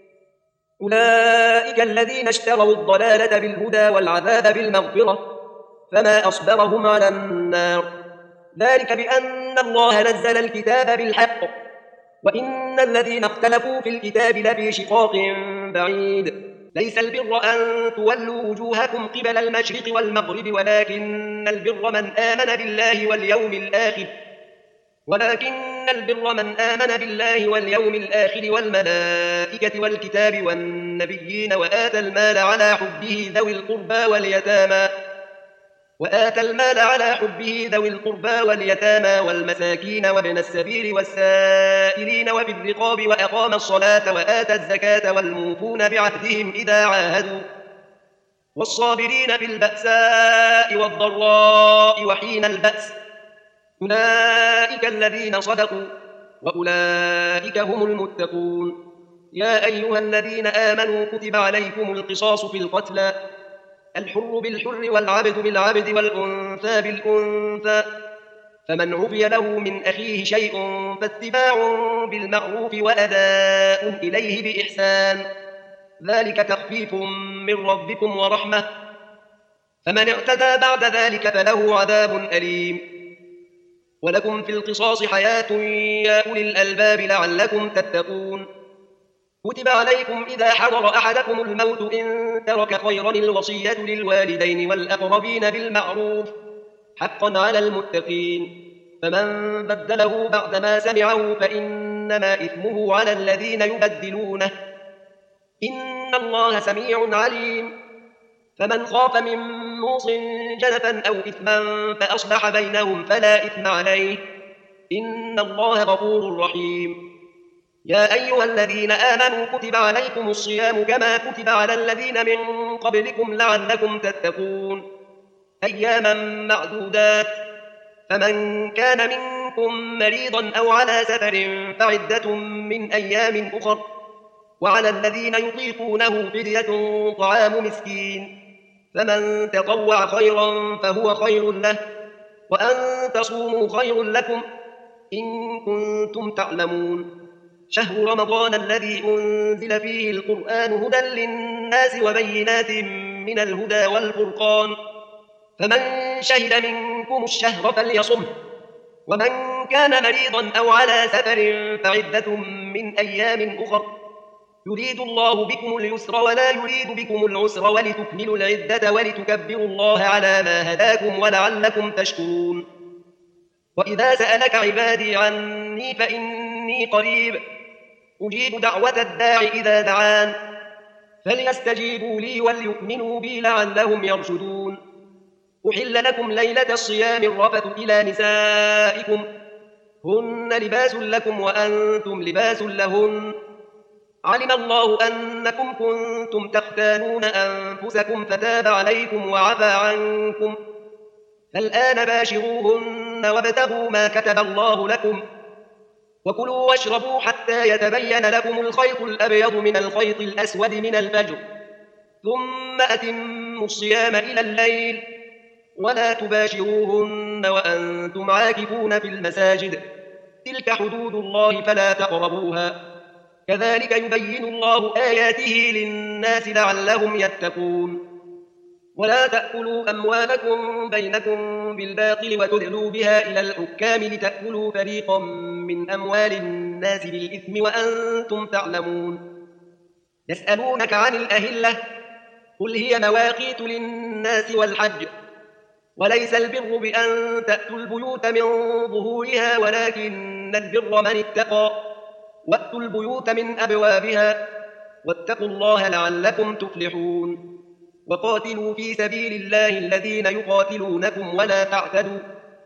Speaker 1: أولئك الذين اشتروا الضلالة بالهدى والعذاب بالمغفرة فما أصبرهم على النار ذلك بأن الله نزل الكتاب بالحق وإن الذين اختلفوا في الكتاب لفي شقاق بعيد. ليس البر أن تولوا وجوهكم قبل المشرق والمغرب ولكن البر من آمن بالله واليوم الآخر ولكن البر من آمن بالله واليوم الآخر والملائكة والكتاب والنبيين وآتى المال على حبه ذوي القربى واليتامى وآتى المال على حبه ذوي القربى واليتامى والمساكين وابن السبيل والسائلين وفي الرقاب وأقام الصلاة وآتى الزكاة والموفون بعهدهم إذا عاهدوا والصابرين في البأساء والضراء وحين البأس أولئك الذين صدقوا وأولئك هم المتقون. يا أيها الذين آمنوا كتب عليكم القصاص في القتلى الحر بالحر والعبد بالعبد والأنثى بالأنثى فمن عفي له من أخيه شيء فاتباع بالمعروف وأداء إليه بإحسان ذلك تخفيف من ربكم ورحمة فمن اعتدى بعد ذلك فله عذاب أليم. ولكم في القصاص حياة يا أولي الألباب لعلكم تتقون. كتب عليكم إذا حضر أحدكم الموت إن ترك خيرا الوصية للوالدين والأقربين بالمعروف حقا على المتقين فمن بدله بعدما سمعه فإنما إثمه على الذين يبدلونه إن الله سميع عليم. فمن خاف من موص جنفا أو إثما فأصلح بينهم فلا إثم عليه إن الله غفور رحيم. يا أيها الذين آمنوا كتب عليكم الصيام كما كتب على الذين من قبلكم لعلكم تتقون أياما معدودات فمن كان منكم مريضا أو على سفر فعدة من أيام أخر وعلى الذين يطيقونه فدية طعام مسكين فمن تطوع خيرا فهو خير له وأن تصوموا خير لكم إن كنتم تعلمون. شهر رمضان الذي أنزل فيه القرآن هدى للناس وبينات من الهدى والفرقان فمن شهد منكم الشهر فليصمه ومن كان مريضا أو على سفر فعدة من أيام أخر يريد الله بكم اليسر ولا يريد بكم العسر ولتكملوا العدة ولتكبروا الله على ما هداكم ولعلكم تشكرون. وإذا سألك عبادي عني فإني قريب أجيب دعوة الداع إذا دعان فليستجيبوا لي وليؤمنوا بي لعلهم يرشدون. أحل لكم ليلة الصيام الرفث إلى نسائكم هن لباس لكم وأنتم لباس لهن علم الله أنكم كنتم تختانون أنفسكم فتاب عليكم وعفى عنكم فالآن باشروهن وابتغوا ما كتب الله لكم وكلوا واشربوا حتى يتبين لكم الخيط الأبيض من الخيط الأسود من الفجر ثم أتموا الصيام إلى الليل ولا تباشروهن وأنتم عاكفون في المساجد تلك حدود الله فلا تقربوها كذلك يبين الله آياته للناس لعلهم يتقون. ولا تأكلوا أموالكم بينكم بالباطل وتدلوا بها إلى الحكام لتأكلوا فريقا من أموال الناس بالإثم وأنتم تعلمون. يسألونك عن الأهلة قل هي مواقيت للناس والحج وليس البر بأن تأتوا البيوت من ظهورها ولكن البر من اتقى وأتوا البيوت من أبوابها واتقوا الله لعلكم تفلحون. وقاتلوا في سبيل الله الذين يقاتلونكم ولا تعتدوا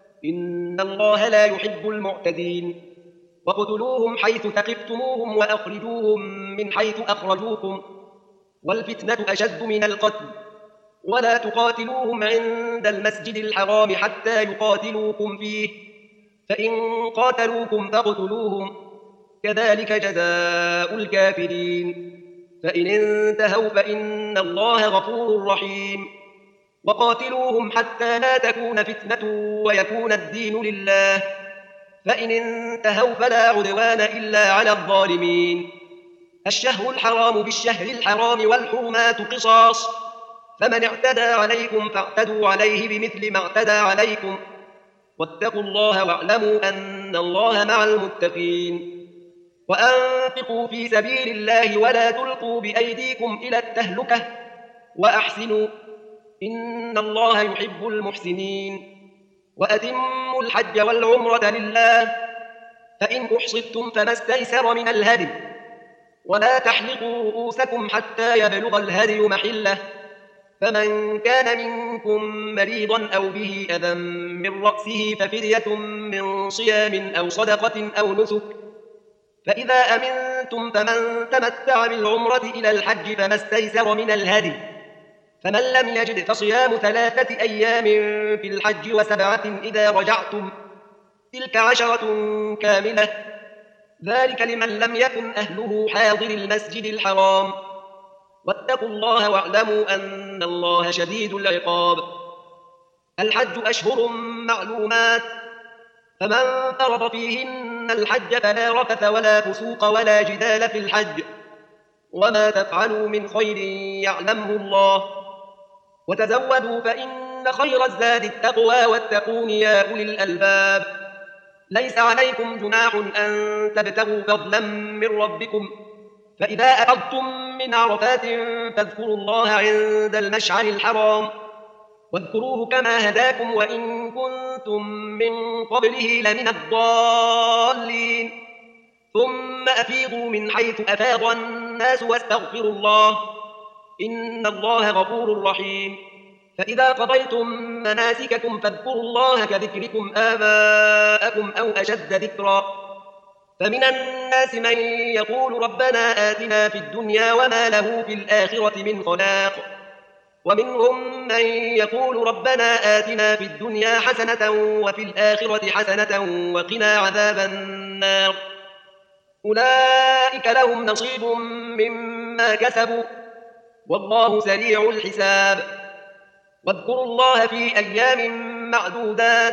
Speaker 1: إن الله لا يحب المعتدين. وقتلوهم حيث ثقفتموهم وأخرجوهم من حيث أخرجوكم والفتنة أشد من القتل ولا تقاتلوهم عند المسجد الحرام حتى يقاتلوكم فيه فإن قاتلوكم فاقتلوهم كذلك جزاء الكافرين فإن انتهوا فإن الله غفور رحيم وقاتلوهم حتى لا تكون فتنة ويكون الدين لله فإن انتهوا فلا عدوان إلا على الظالمين الشهر الحرام بالشهر الحرام والحرمات قصاص فمن اعتدى عليكم فاعتدوا عليه بمثل ما اعتدى عليكم واتقوا الله واعلموا أن الله مع المتقين وأنفقوا في سبيل الله ولا تلقوا بأيديكم إلى التهلكة وأحسنوا إن الله يحب المحسنين وأتموا الحج والعمرة لله فإن أحصرتم فما استيسر من الهدي ولا تحلقوا رؤوسكم حتى يبلغ الهدي محله فمن كان منكم مريضا أو به أذى من رأسه ففدية من صيام أو صدقة أو نسك فإذا أمنتم فمن تمتع بالعمرة إلى الحج فما استيسر من الهدي فمن لم يجد فصيام ثلاثة أيام في الحج وسبعة إذا رجعتم تلك عشرة كاملة ذلك لمن لم يكن أهله حاضر المسجد الحرام واتقوا الله واعلموا أن الله شديد العقاب الحج أشهر معلومات فمن فرض فيهن الحج فلا رفث ولا فسوق ولا جدال في الحج وما تفعلوا من خير يعلمه الله وتزودوا فإن خير الزاد التقوى واتقون يا أولي الألباب ليس عليكم جناح أن تبتغوا فضلا من ربكم فإذا أفضتم من عرفات فاذكروا الله عند المشعر الحرام واذكروه كما هداكم وإن كنتم من قبله لمن الضالين ثم أفيضوا من حيث أفاض الناس واستغفروا الله إن الله غفور رحيم فإذا قضيتم مناسككم فاذكروا الله كذكركم آباءكم أو أشد ذكرا فمن الناس من يقول ربنا آتنا في الدنيا وما له في الآخرة من خلاق ومنهم من يقول ربنا آتنا في الدنيا حسنة وفي الآخرة حسنة وقنا عذاب النار أولئك لهم نصيب مما كسبوا والله سريع الحساب واذكروا الله في أيام معدودات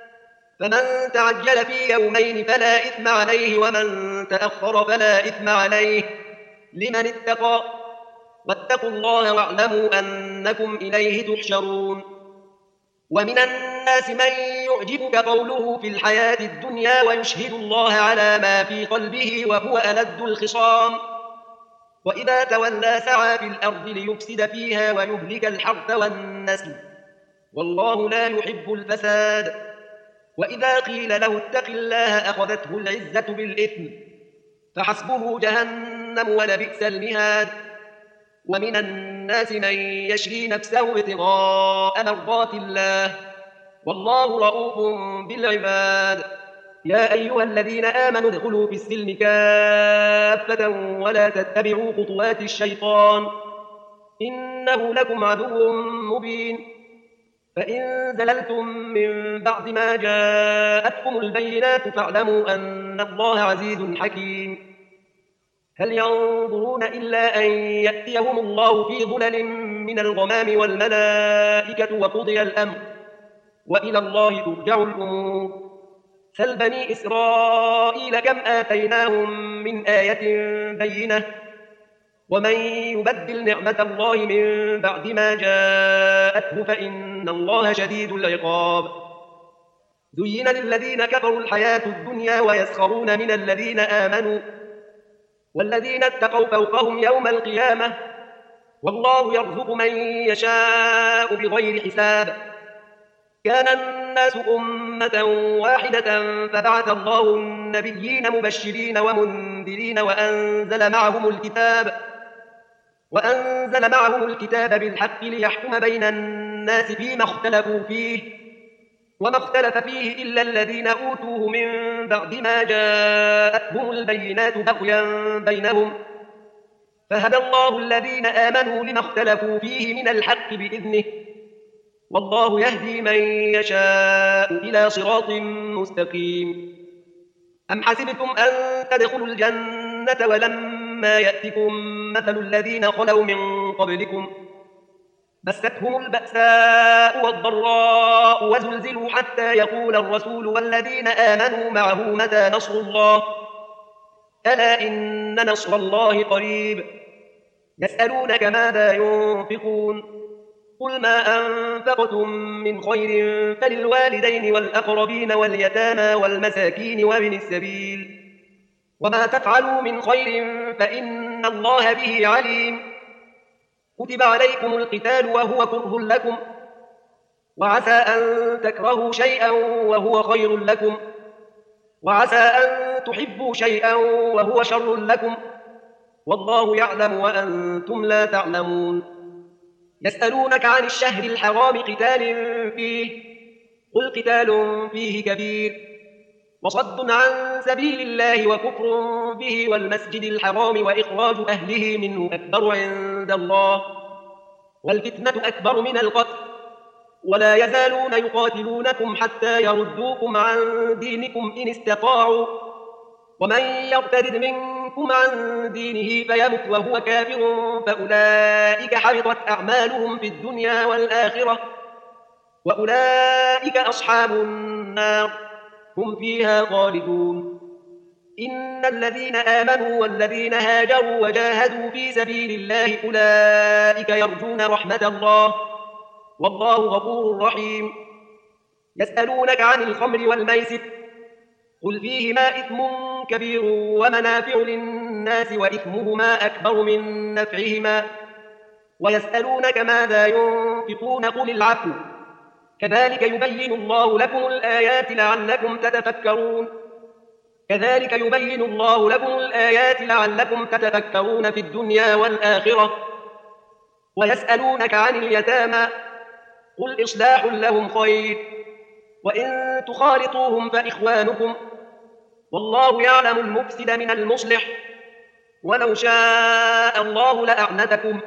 Speaker 1: فمن تعجل في يومين فلا إثم عليه ومن تأخر فلا إثم عليه لمن اتقى واتقوا الله واعلموا أنكم إليه تحشرون ومن الناس من يعجبك قوله في الحياة الدنيا ويشهد الله على ما في قلبه وهو ألد الخصام وإذا تولى سعى في الأرض ليفسد فيها ويهلك الحرث والنسل والله لا يحب الفساد وإذا قيل له اتق الله أخذته العزة بالإثم فحسبه جهنم ولبئس المهاد ومن الناس من يشري نفسه ابتغاء مرضات الله والله رؤوف بالعباد يا أيها الذين آمنوا ادخلوا في السلم كافة ولا تتبعوا خطوات الشيطان إنه لكم عدو مبين فإن زللتم من بعد ما جاءتكم البينات فاعلموا أن الله عزيز حكيم هل ينظرون إلا أن يأتيهم الله في ظلل من الغمام والملائكة وقضي الأمر وإلى الله ترجع الأمور سل بني إسرائيل كم آتيناهم من آية بينة ومن يبدل نعمة الله من بعد ما جاءته فإن الله شديد العقاب زين للذين كفروا الحياة الدنيا ويسخرون من الذين آمنوا والذين اتقوا فوقهم يوم القيامة والله يرزق من يشاء بغير حساب كان الناس أمة واحدة فبعث الله النبيين مبشرين ومنذرين وأنزل معهم الكتاب وأنزل معهم الكتاب بالحق ليحكم بين الناس فيما اختلفوا فيه وما اختلف فيه إلا الذين أوتوه من بعد ما جاءتهم البينات بغيا بينهم فهدى الله الذين آمنوا لما اختلفوا فيه من الحق بإذنه والله يهدي من يشاء إلى صراط مستقيم. أم حسبتم أن تدخلوا الجنة ولما يأتكم مثل الذين خلوا من قبلكم مستهم البأساء والضراء وزلزلوا حتى يقول الرسول والذين آمنوا معه متى نصر الله ألا إن نصر الله قريب. يسألونك ماذا ينفقون قل ما أنفقتم من خير فللوالدين والأقربين واليتامى والمساكين وابن السبيل وما تفعلوا من خير فإن الله به عليم. كتب عليكم القتال وهو كره لكم وعسى أن تكرهوا شيئا وهو خير لكم وعسى أن تحبوا شيئا وهو شر لكم والله يعلم وأنتم لا تعلمون. يسألونك عن الشهر الحرام قتال فيه قل قتال فيه كبير وصد عن سبيل الله وكفر به والمسجد الحرام وإخراج أهله منه أكبر عند الله والفتنة أكبر من القتل ولا يزالون يقاتلونكم حتى يردوكم عن دينكم إن استطاعوا ومن يرتد منكم عن دينه فيمت وهو كافر فأولئك حبطت أعمالهم في الدنيا والآخرة وأولئك أصحاب النار هم فيها خالدون. إن الذين آمنوا والذين هاجروا وجاهدوا في سبيل الله أولئك يرجون رحمة الله والله غفور رحيم. يسألونك عن الخمر والميسر قل فيهما إثم كبير ومنافع للناس وإثمهما أكبر من نفعهما ويسألونك ماذا ينفقون قل العفو كذلك يبين الله لكم الآيات لعلكم تتفكرون كذلك يبين الله لكم الآيات لعلكم تتفكرون في الدنيا والآخرة. ويسألونك عن اليتامى قل إصلاح لهم خير وإن تخالطوهم فإخوانكم والله يعلم المفسد من المصلح ولو شاء الله لأعنتكم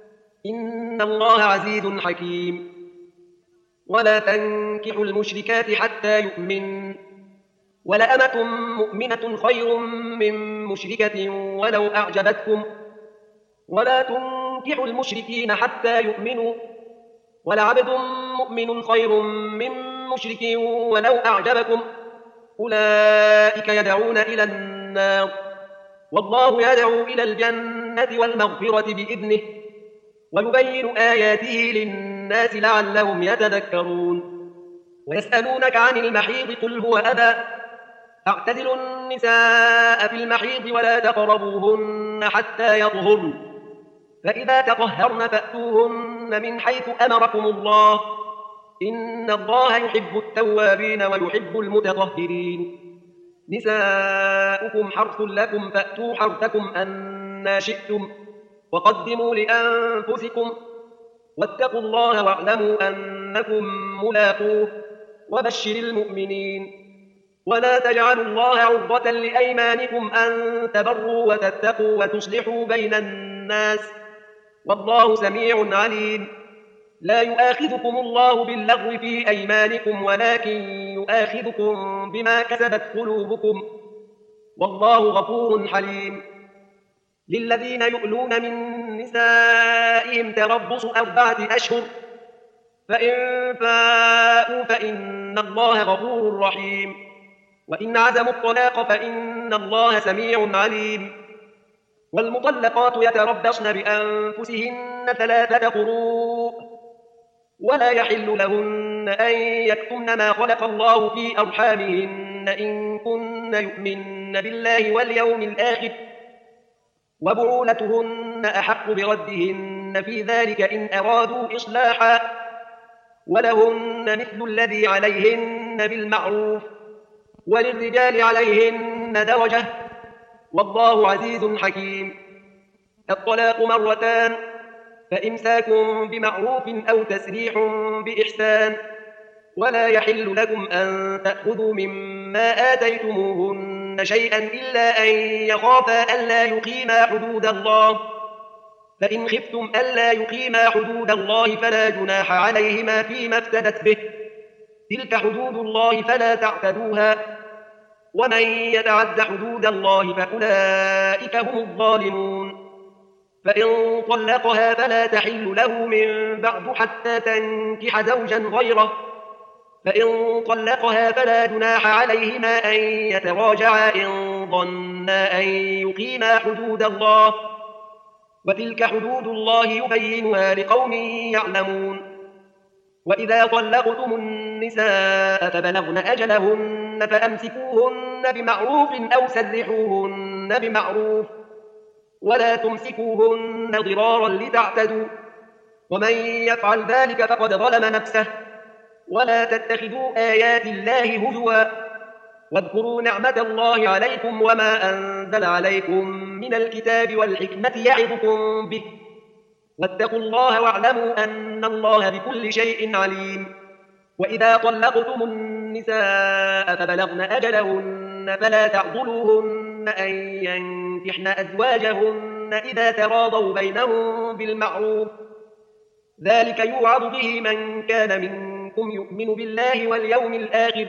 Speaker 1: إن الله عزيز حكيم. ولا تنكحوا المشركات حتى يؤمن ولأمة مؤمنة خير من مشركة ولو أعجبتكم ولا تنكحوا المشركين حتى يؤمنوا ولعبد مؤمن خير من مشرك ولو أعجبكم أولئك يدعون إلى النار والله يدعو إلى الجنة والمغفرة بإذنه ويبين آياته للناس لعلهم يتذكرون. ويسألونك عن المحيض قل هو أذى فاعتزلوا النساء في المحيض ولا تقربوهن حتى يطهرن فإذا تطهرن فأتوهن من حيث أمركم الله إن الله يحب التوابين ويحب المتطهرين. نساؤكم حرث لكم فأتوا حرثكم أنى شئتم وقدموا لأنفسكم واتقوا الله واعلموا أنكم ملاقوه وبشر المؤمنين. ولا تجعلوا الله عرضة لأيمانكم أن تبروا وتتقوا وتصلحوا بين الناس والله سميع عليم. لا يؤاخذكم الله باللغو في أيمانكم ولكن يؤاخذكم بما كسبت قلوبكم والله غفور حليم. للذين يؤلون من نسائهم تربص أربعة أشهر فإن فاءوا فإن الله غفور رحيم وإن عزموا الطلاق فإن الله سميع عليم. والمطلقات يتربصن بأنفسهن ثلاثة قروء ولا يحل لهن أن يكتمن ما خلق الله في أرحامهن إن كن يؤمن بالله واليوم الآخر وبعولتهن أحق بردهن في ذلك إن أرادوا إصلاحا ولهن مثل الذي عليهن بالمعروف وللرجال عليهن درجة والله عزيز حكيم. الطلاق مرتان فإمساك بمعروف أو تسريح بإحسان ولا يحل لكم أن تأخذوا مما آتيتموهن شيئا إلا أن يخافا ألا يقيما حدود الله فإن خفتم ألا يقيما حدود الله فلا جناح عليهما فيما افتدت به، تلك حدود الله فلا تعتدوها، ومن يتعد حدود الله فأولئك هم الظالمون. فإن طلقها فلا تحل له من بعد حتى تنكح زوجا غيره، فإن طلقها فلا جناح عليهما أن يتراجعا إن ظنا أن يقيما حدود الله، وتلك حدود الله يبينها لقوم يعلمون. وإذا طلقتم النساء فبلغن أجلهن فأمسكوهن بمعروف أو سرحوهن بمعروف، ولا تمسكوهن ضرارا لتعتدوا، ومن يفعل ذلك فقد ظلم نفسه. ولا تتخذوا آيات الله هزوا، واذكروا نعمة الله عليكم وما أنزل عليكم من الكتاب والحكمة يعظكم به، واتقوا الله واعلموا أن الله بكل شيء عليم. وإذا طلقتم النساء فبلغن أجلهن فلا تعضلوهن أن ينكحن أزواجهن إذا تراضوا بينهم بالمعروف، ذلك يوعظ به من كان منكم يؤمن بالله واليوم الآخر،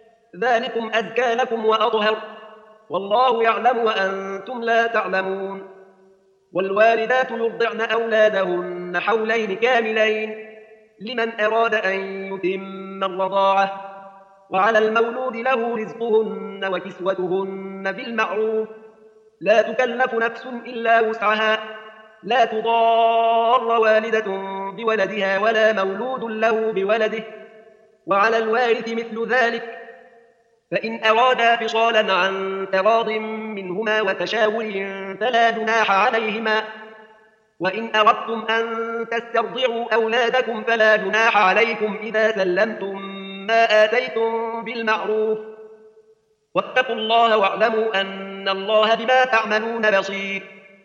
Speaker 1: ذلكم أزكى لكم وأطهر، والله يعلم وأنتم لا تعلمون. والوالدات يرضعن أولادهن حولين كاملين لمن أراد أن يتم الرضاعة، وعلى المولود له رزقهن وكسوتهن بالمعروف، لا تكلف نفس إلا وسعها، لا تضار والدة بولدها ولا مولود له بولده، وعلى الوارث مثل ذلك، فإن أرادا فصالا عن تراض منهما وتشاور فلا جناح عليهما. وإن أردتم أن تسترضعوا أولادكم فلا جناح عليكم إذا سلمتم ما آتيتم بالمعروف، واتقوا الله واعلموا أن الله بما تعملون بصير.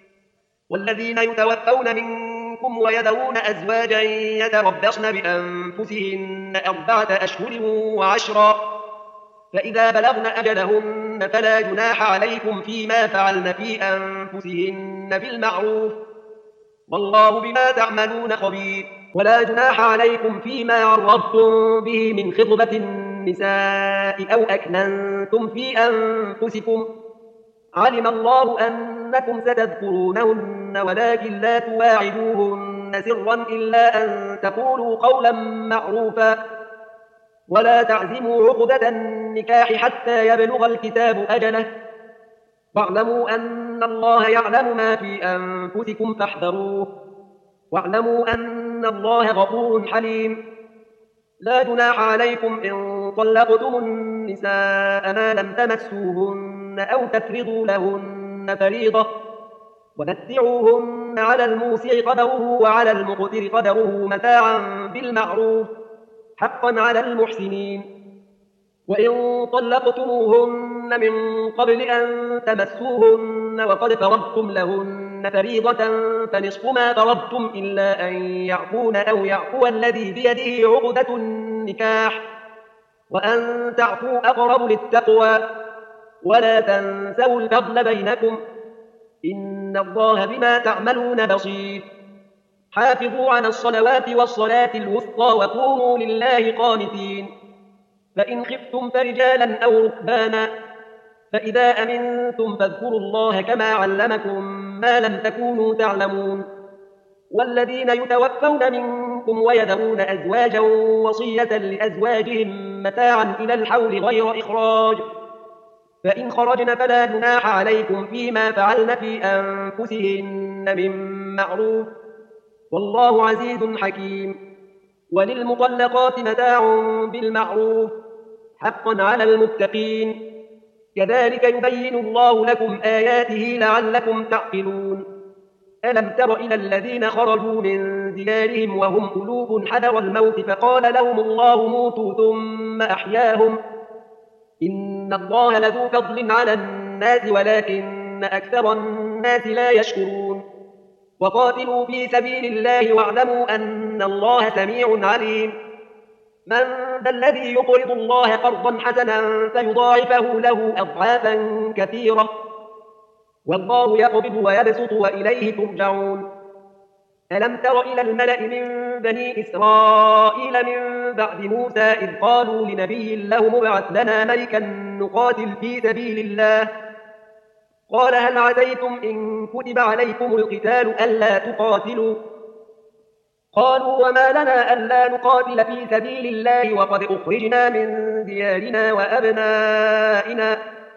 Speaker 1: والذين يتوفون منكم ويذرون أزواجا يتربصن بأنفسهن أربعة أشهر وعشرا، فإذا بلغن أجلهن فلا جناح عليكم فيما فعلن في أنفسهن بالمعروف، والله بما تعملون خبير. ولا جناح عليكم فيما عرضتم به من خطبة النساء أو أكننتم في أنفسكم، علم الله أنكم ستذكرونهن ولكن لا تواعدوهن سرا إلا أن تقولوا قولا معروفا، ولا تعزموا عقدة النكاح حتى يبلغ الكتاب أجله، واعلموا أن الله يعلم ما في أنفسكم فاحذروه، واعلموا أن الله غفور حليم. لا جناح عليكم إن طلقتم النساء ما لم تمسوهن أو تفرضوا لهن فريضة، ومتعوهن على الموسع قدره وعلى المقتر قدره متاعا بالمعروف، حقا على المحسنين. وإن طلقتموهن من قبل أن تمسوهن وقد فرضتم لهن فريضة فنصف ما فرضتم إلا أن يعفون أو يعفو الذي بيده عقدة النكاح، وأن تعفوا أقرب للتقوى، ولا تنسوا الفضل بينكم، إن الله بما تعملون بصير. حافظوا على الصلوات والصلاة الوسطى وقوموا لله قانتين. فإن خفتم فرجالا أو ركبانا فإذا أمنتم فاذكروا الله كما علمكم ما لم تكونوا تعلمون. والذين يتوفون منكم ويذرون أزواجا وصية لأزواجهم متاعا إلى الحول غير إخراج، فإن خرجن فلا جناح عليكم فيما فعلن في أنفسهن من معروف، والله عزيز حكيم. وللمطلقات متاع بالمعروف حقا على المتقين، كذلك يبين الله لكم آياته لعلكم تعقلون. ألم تر إلى الذين خرجوا من ديارهم وهم ألوف حذر الموت فقال لهم الله موتوا ثم أحياهم، إن الله لذو فضل على الناس ولكن أكثر الناس لا يشكرون. وقاتلوا في سبيل الله واعلموا أن الله سميع عليم. من ذا الذي يقرض الله قرضا حسنا فيضاعفه له أضعافا كثيرة، والله يقبض ويبسط وإليه ترجعون. ألم تر إلى الملأ من بني إسرائيل من بعد موسى إذ قالوا لنبي له مبعث لنا ملكا نقاتل في سبيل الله قال هل عسيتم إن كتب عليكم القتال ألا تقاتلوا قالوا وما لنا ألا نقاتل في سبيل الله وقد أخرجنا من ديارنا وأبنائنا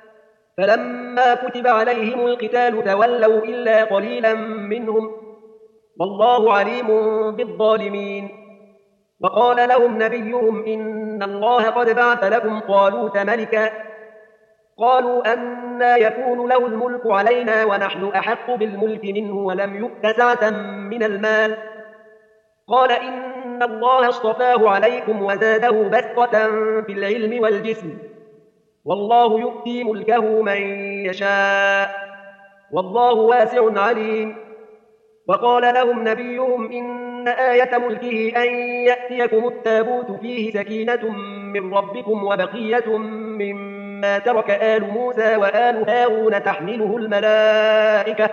Speaker 1: فلما كتب عليهم القتال تولوا إلا قليلا منهم والله عليم بالظالمين وقال لهم نبيهم إن الله قد بعث لكم طالوت ملكا قالوا أنى يكون له الملك علينا ونحن أحق بالملك منه ولم يؤت سعة من المال قال إن الله اصطفاه عليكم وزاده بسطة في العلم والجسم والله يؤتي ملكه من يشاء والله واسع عليم وقال لهم نبيهم إن آية ملكه أن يأتيكم التابوت فيه سكينة من ربكم وبقية مما ترك آل موسى وآل هارون تحمله الملائكة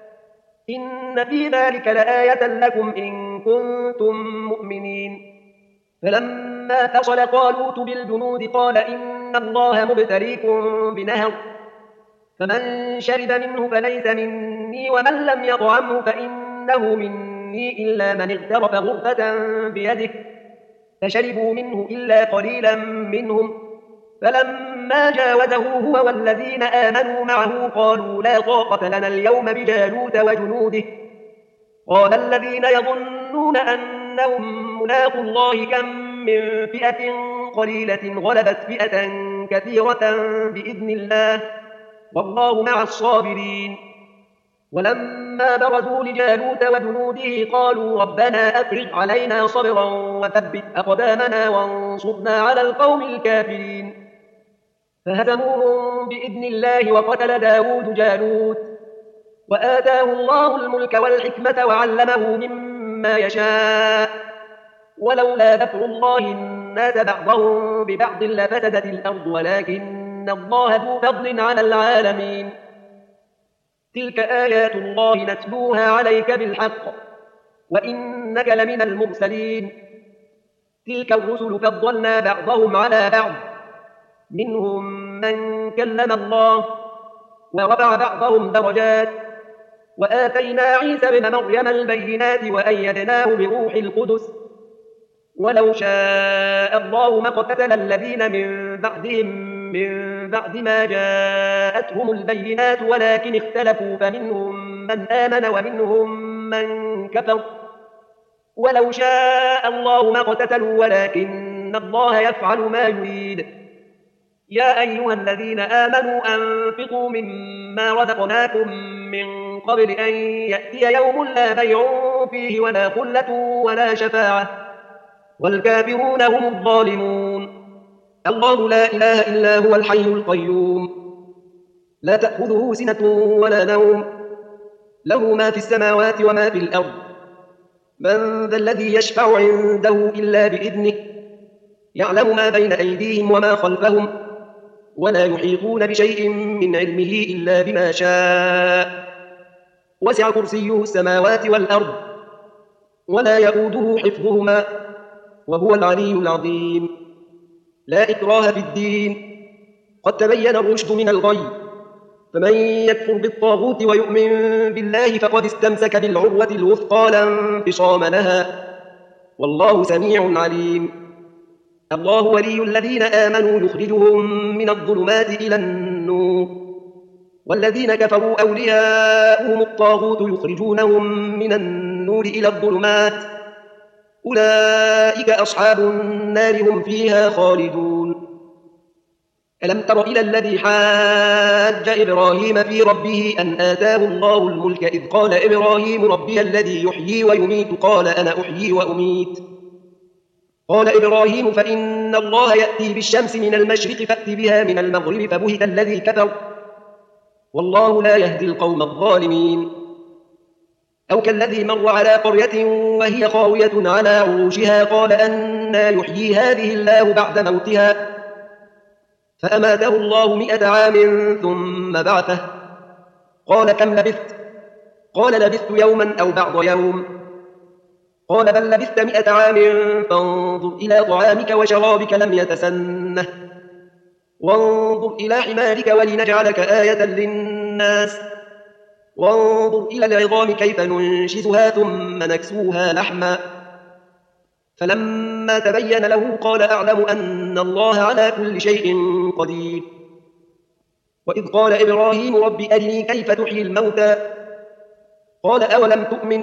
Speaker 1: إن في ذلك لآية لكم إن كنتم مؤمنين فلما فصل طالوت بالجنود قال إن الله مبتليكم بنهر فمن شرب منه فليس مني ومن لم يطعمه فإنه مني إلا من اغترف غرفة بيده فشربوا منه إلا قليلا منهم فلما جاوزه هو والذين آمنوا معه قالوا لا طاقة لنا اليوم بجالوت وجنوده قال الذين يظنون أنهم ملاقوا الله كم من فئة قليلة غلبت فئة كثيرة بإذن الله والله مع الصابرين ولما برزوا لجالوت وجنوده قالوا ربنا أفرغ علينا صبرا وثبت أقدامنا وانصرنا على القوم الكافرين فهزموهم بإذن الله وقتل داود جالوت وآتاه الله الملك والحكمة وعلمه مما يشاء ولولا دفع الله الناس بعضهم ببعض لفسدت الأرض ولكن الله ذو فضل على العالمين تلك آيات الله نتلوها عليك بالحق وإنك لمن المرسلين تلك الرسل فضلنا بعضهم على بعض منهم من كلم الله ورفع بعضهم درجات وآتينا عيسى ابن مريم البينات وأيدناه بروح القدس ولو شاء الله ما اقتتل الذين من بعدهم من بعد ما جاءتهم البينات ولكن اختلفوا فمنهم من آمن ومنهم من كفر ولو شاء الله ما اقتتلوا ولكن الله يفعل ما يريد يا أيها الذين آمنوا أنفقوا مما رزقناكم من قبل أن يأتي يوم لا بيع فيه ولا خلة ولا شفاعة والكافرون هم الظالمون الله لا إله إلا هو الحي القيوم لا تأخذه سنة ولا نوم له ما في السماوات وما في الأرض من ذا الذي يشفع عنده إلا بإذنه يعلم ما بين أيديهم وما خلفهم ولا يحيطون بشيء من علمه إلا بما شاء وسع كرسيه السماوات والأرض ولا يؤوده حفظهما وهو العلي العظيم لا إكراه في الدين قد تبين الرشد من الغي فمن يكفر بالطاغوت ويؤمن بالله فقد استمسك بالعروة الوثقى لا انفصام لها والله سميع عليم الله ولي الذين آمنوا يخرجهم من الظلمات إلى النور والذين كفروا أولياؤهم الطاغوت يخرجونهم من النور إلى الظلمات أولئك أصحاب النار هم فيها خالدون ألم تر إلى الذي حاج إبراهيم في ربه أن آتاه الله الملك إذ قال إبراهيم ربي الذي يحيي ويميت قال أنا أحيي وأميت قال إبراهيم فإن الله يأتي بالشمس من المشرق فأت بها من المغرب فبهت الذي كفر والله لا يهدي القوم الظالمين أو كالذي مر على قرية وهي خاوية على عروشها قال أنى يحيي هذه الله بعد موتها فأماته الله مئة عام ثم بعثه قال كم لبثت قال لبثت يوما أو بعض يوم قال بل لبثت مئة عام فانظر إلى طعامك وشرابك لم يتسنه وانظر إلى حمارك ولنجعلك آية للناس وانظر إلى العظام كيف ننشزها ثم نكسوها لحما فلما تبين له قال أعلم أن الله على كل شيء قدير وإذ قال إبراهيم رب أرني كيف تحيي الموتى قال أولم تؤمن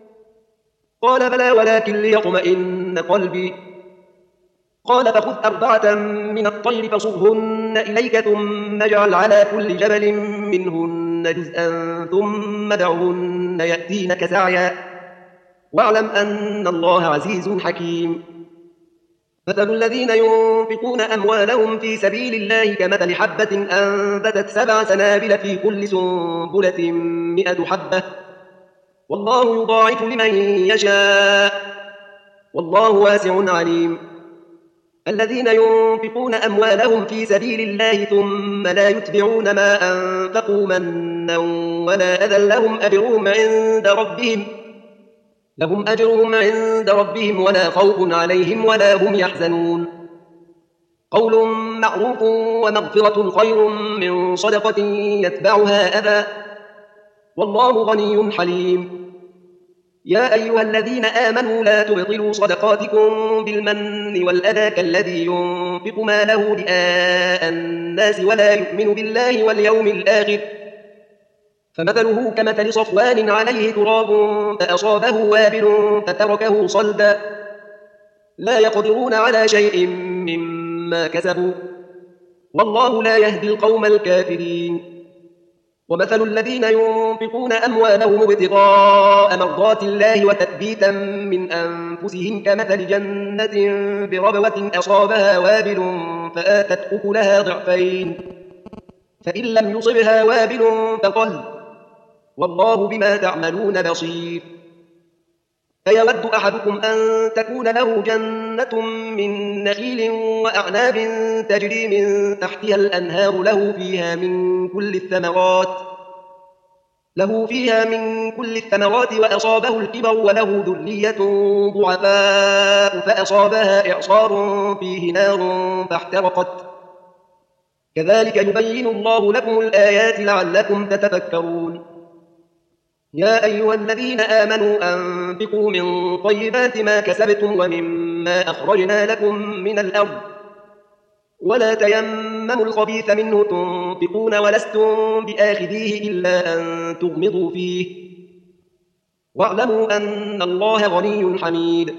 Speaker 1: قال بلى ولكن ليطمئن قلبي قال فخذ أربعة من الطير فصرهن إليك ثم اجعل على كل جبل منهن جزءا ثم دعهن يأتينك سعيا واعلم أن الله عزيز حكيم مثل الذين ينفقون أموالهم في سبيل الله كمثل حبة أنبتت سبع سنابل في كل سنبلة مئة حبة والله يضاعف لمن يشاء والله واسع عليم الذين ينفقون أموالهم في سبيل الله ثم لا يتبعون ما أنفقوا منا ولا أذى لهم أجرهم عند ربهم لهم أجرهم عند ربهم ولا خوف عليهم ولا هم يحزنون قول معروف ومغفرة خير من صدقة يتبعها أذى والله غني حليم يا أيها الذين آمنوا لا تبطلوا صدقاتكم بالمن والأذى كالذي ينفق ماله رئاء الناس ولا يؤمن بالله واليوم الآخر فمثله كمثل صفوان عليه تراب فأصابه وابل فتركه صلدا لا يقدرون على شيء مما كسبوا والله لا يهدي القوم الكافرين ومثل الذين ينفقون أموالهم ابتغاء مرضات الله وتثبيتا من أنفسهم كمثل جنة بربوة أصابها وابل فآتت أكلها ضعفين فإن لم يصبها وابل فطل والله بما تعملون بصير فيود أحدكم أن تكون له جنة من نخيل وأعناب تجري من تحتها الأنهار له فيها من كل الثمرات له فيها من كل الثمرات وأصابه الكبر وله ذرية ضعفاء فأصابها إعصار فيه نار فاحترقت كذلك يبين الله لكم الآيات لعلكم تتفكرون يا أيها الذين آمنوا أنفقوا من طيبات ما كسبتم ومما أخرجنا لكم من الأرض ولا تيمموا الخبيث منه تنفقون ولستم بآخذيه إلا أن تغمضوا فيه واعلموا أن الله غني حميد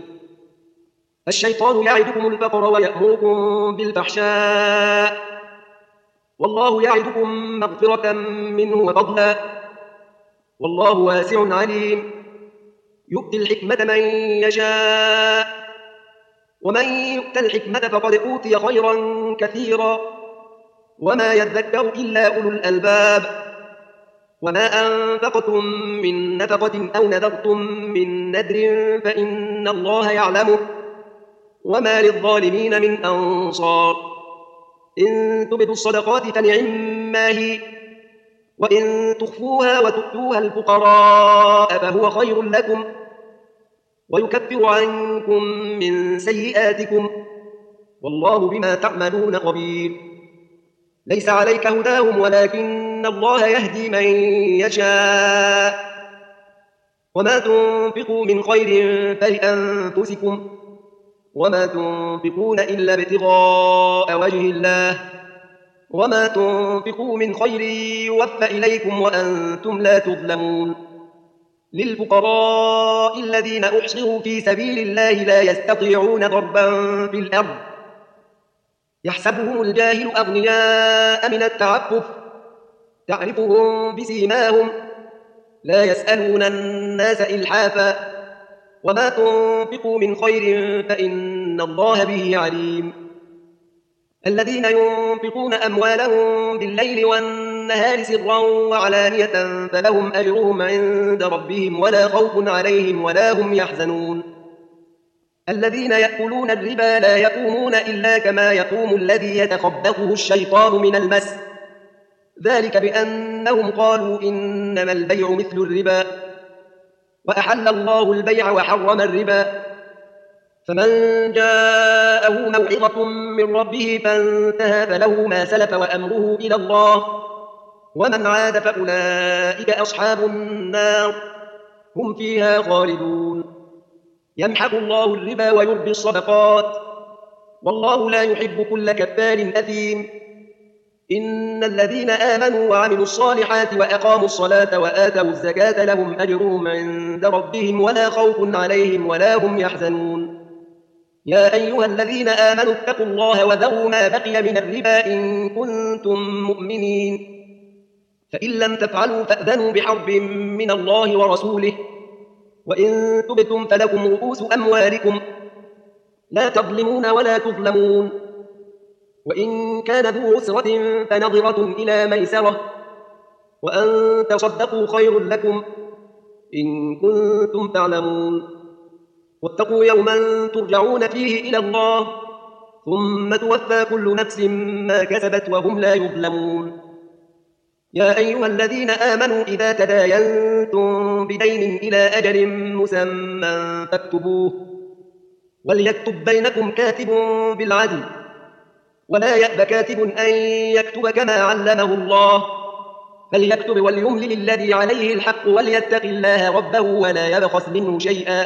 Speaker 1: الشيطان يعدكم الفقر ويأمركم بالفحشاء والله يعدكم مغفرة منه وفضلا والله واسع عليم يؤتي الحكمة من يشاء ومن يؤت الحكمة فقد أوتي خيرا كثيرا وما يذكر إلا أولو الألباب وما أنفقتم من نفقة أو نذرتم من نذر فإن الله يعلمه وما للظالمين من أنصار إن تبدوا الصدقات فنعما هي وإن تخفوها وتؤتوها الفقراء فهو خير لكم ويكفر عنكم من سيئاتكم والله بما تعملون خبير ليس عليك هداهم ولكن الله يهدي من يشاء وما تنفقوا من خير فلأنفسكم وما تنفقون إلا ابتغاء وجه الله وما تنفقوا من خير يوفى إليكم وأنتم لا تظلمون للفقراء الذين أحصروا في سبيل الله لا يستطيعون ضربا في الأرض يحسبهم الجاهل أغنياء من التعفف تعرفهم بسيماهم لا يسألون الناس إلحافا وما تنفقوا من خير فإن الله به عليم الذين ينفقون أموالهم بالليل والنهار سرا وعلانية فلهم أجرهم عند ربهم ولا خوف عليهم ولا هم يحزنون الذين يأكلون الربا لا يقومون إلا كما يقوم الذي يتخبطه الشيطان من المس ذلك بأنهم قالوا إنما البيع مثل الربا وأحل الله البيع وحرم الربا، فمن جاءه موعظة من ربه فانتهى فله ما سلف وأمره إلى الله، ومن عاد فأولئك أصحاب النار هم فيها خالدون. يمحق الله الربا ويربي الصدقات، والله لا يحب كل كفار أثيم. إن الذين آمنوا وعملوا الصالحات وأقاموا الصلاة وآتوا الزكاة لهم أجرهم عند ربهم ولا خوف عليهم ولا هم يحزنون. يا أيها الذين آمنوا اتقوا الله وذروا ما بقي من الربا إن كنتم مؤمنين، فإن لم تفعلوا فأذنوا بحرب من الله ورسوله، وإن تبتم فلكم رؤوس أموالكم لا تظلمون ولا تظلمون، وإن كان ذو عسرة فنظرة إلى ميسرة، وأن تصدقوا خير لكم إن كنتم تعلمون. واتقوا يوما ترجعون فيه إلى الله ثم توفى كل نفس ما كسبت وهم لا يظلمون. يا أيها الذين آمنوا إذا تداينتم بدين إلى أجل مسمى فاكتبوه، وليكتب بينكم كاتب بالعدل، ولا يأب كاتب أن يكتب كما علمه الله، فليكتب وليملل الذي عليه الحق وليتق الله ربه ولا يبخس منه شيئا،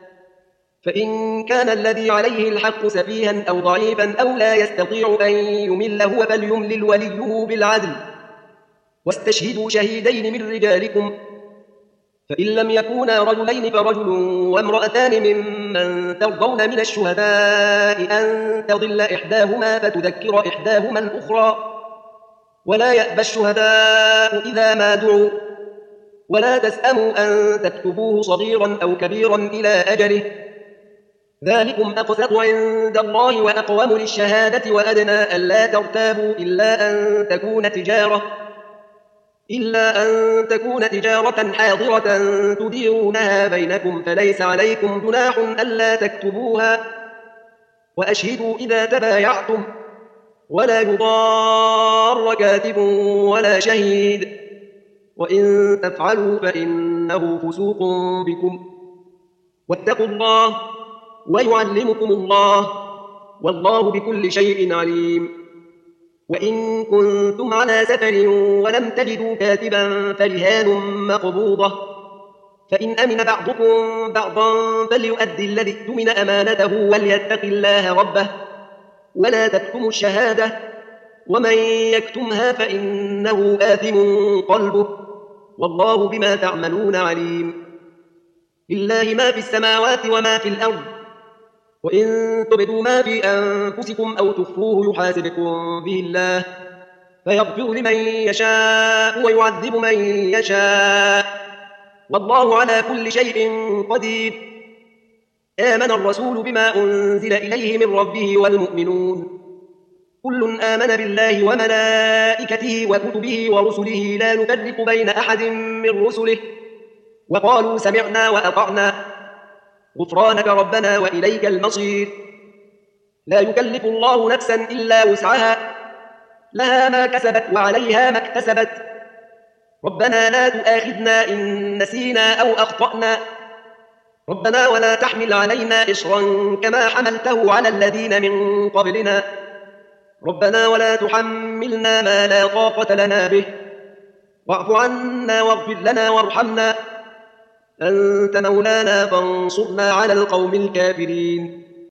Speaker 1: فإن كان الذي عليه الحق سفيها أو ضعيفا أو لا يستطيع أن يمل هو فليملل وليه بالعدل، واستشهدوا شهيدين من رجالكم، فإن لم يكونا رجلين فرجل وامرأتان ممن ترضون من الشهداء أن تضل إحداهما فتذكر إحداهما الأخرى، ولا يأبى الشهداء إذا ما دعوا، ولا تسأموا أن تكتبوه صغيرا أو كبيرا إلى أجله، ذلكم أقسط عند الله وأقوم للشهادة وأدنى ألا ترتابوا إلا أن تكون تجارة إلا أن تكون تجارة حاضرة تديرونها بينكم فليس عليكم جناح ألا تكتبوها، وأشهدوا إذا تبايعتم، ولا يضار كاتب ولا شهيد، وإن تفعلوا فإنه فسوق بكم، واتقوا الله ويعلمكم الله، والله بكل شيء عليم. وإن كنتم على سفر ولم تجدوا كاتبا فرهان مقبوضة، فإن أمن بعضكم بعضا فليؤدي الذي اؤتمن أمانته وليتق الله ربه، ولا تكتموا الشهادة، ومن يكتمها فإنه آثم قلبه، والله بما تعملون عليم. لله ما في السماوات وما في الأرض، وإن تبدوا ما في أنفسكم أو تخفوه يحاسبكم به الله، فيغفر لمن يشاء ويعذب من يشاء، والله على كل شيء قدير. آمن الرسول بما أنزل إليه من ربه والمؤمنون كل آمن بالله وملائكته وكتبه ورسله لا نفرق بين أحد من رسله، وقالوا سمعنا وأطعنا غفرانك ربنا وإليك المصير. لا يكلف الله نفسا إلا وسعها، لها ما كسبت وعليها ما اكتسبت، ربنا لا تؤاخذنا إن نسينا أو أخطأنا، ربنا ولا تحمل علينا إصرا كما حملته على الذين من قبلنا، ربنا ولا تحملنا ما لا طاقة لنا به، واعف عنا واغفر لنا وارحمنا، أنت مولانا فانصرنا على القوم الكافرين.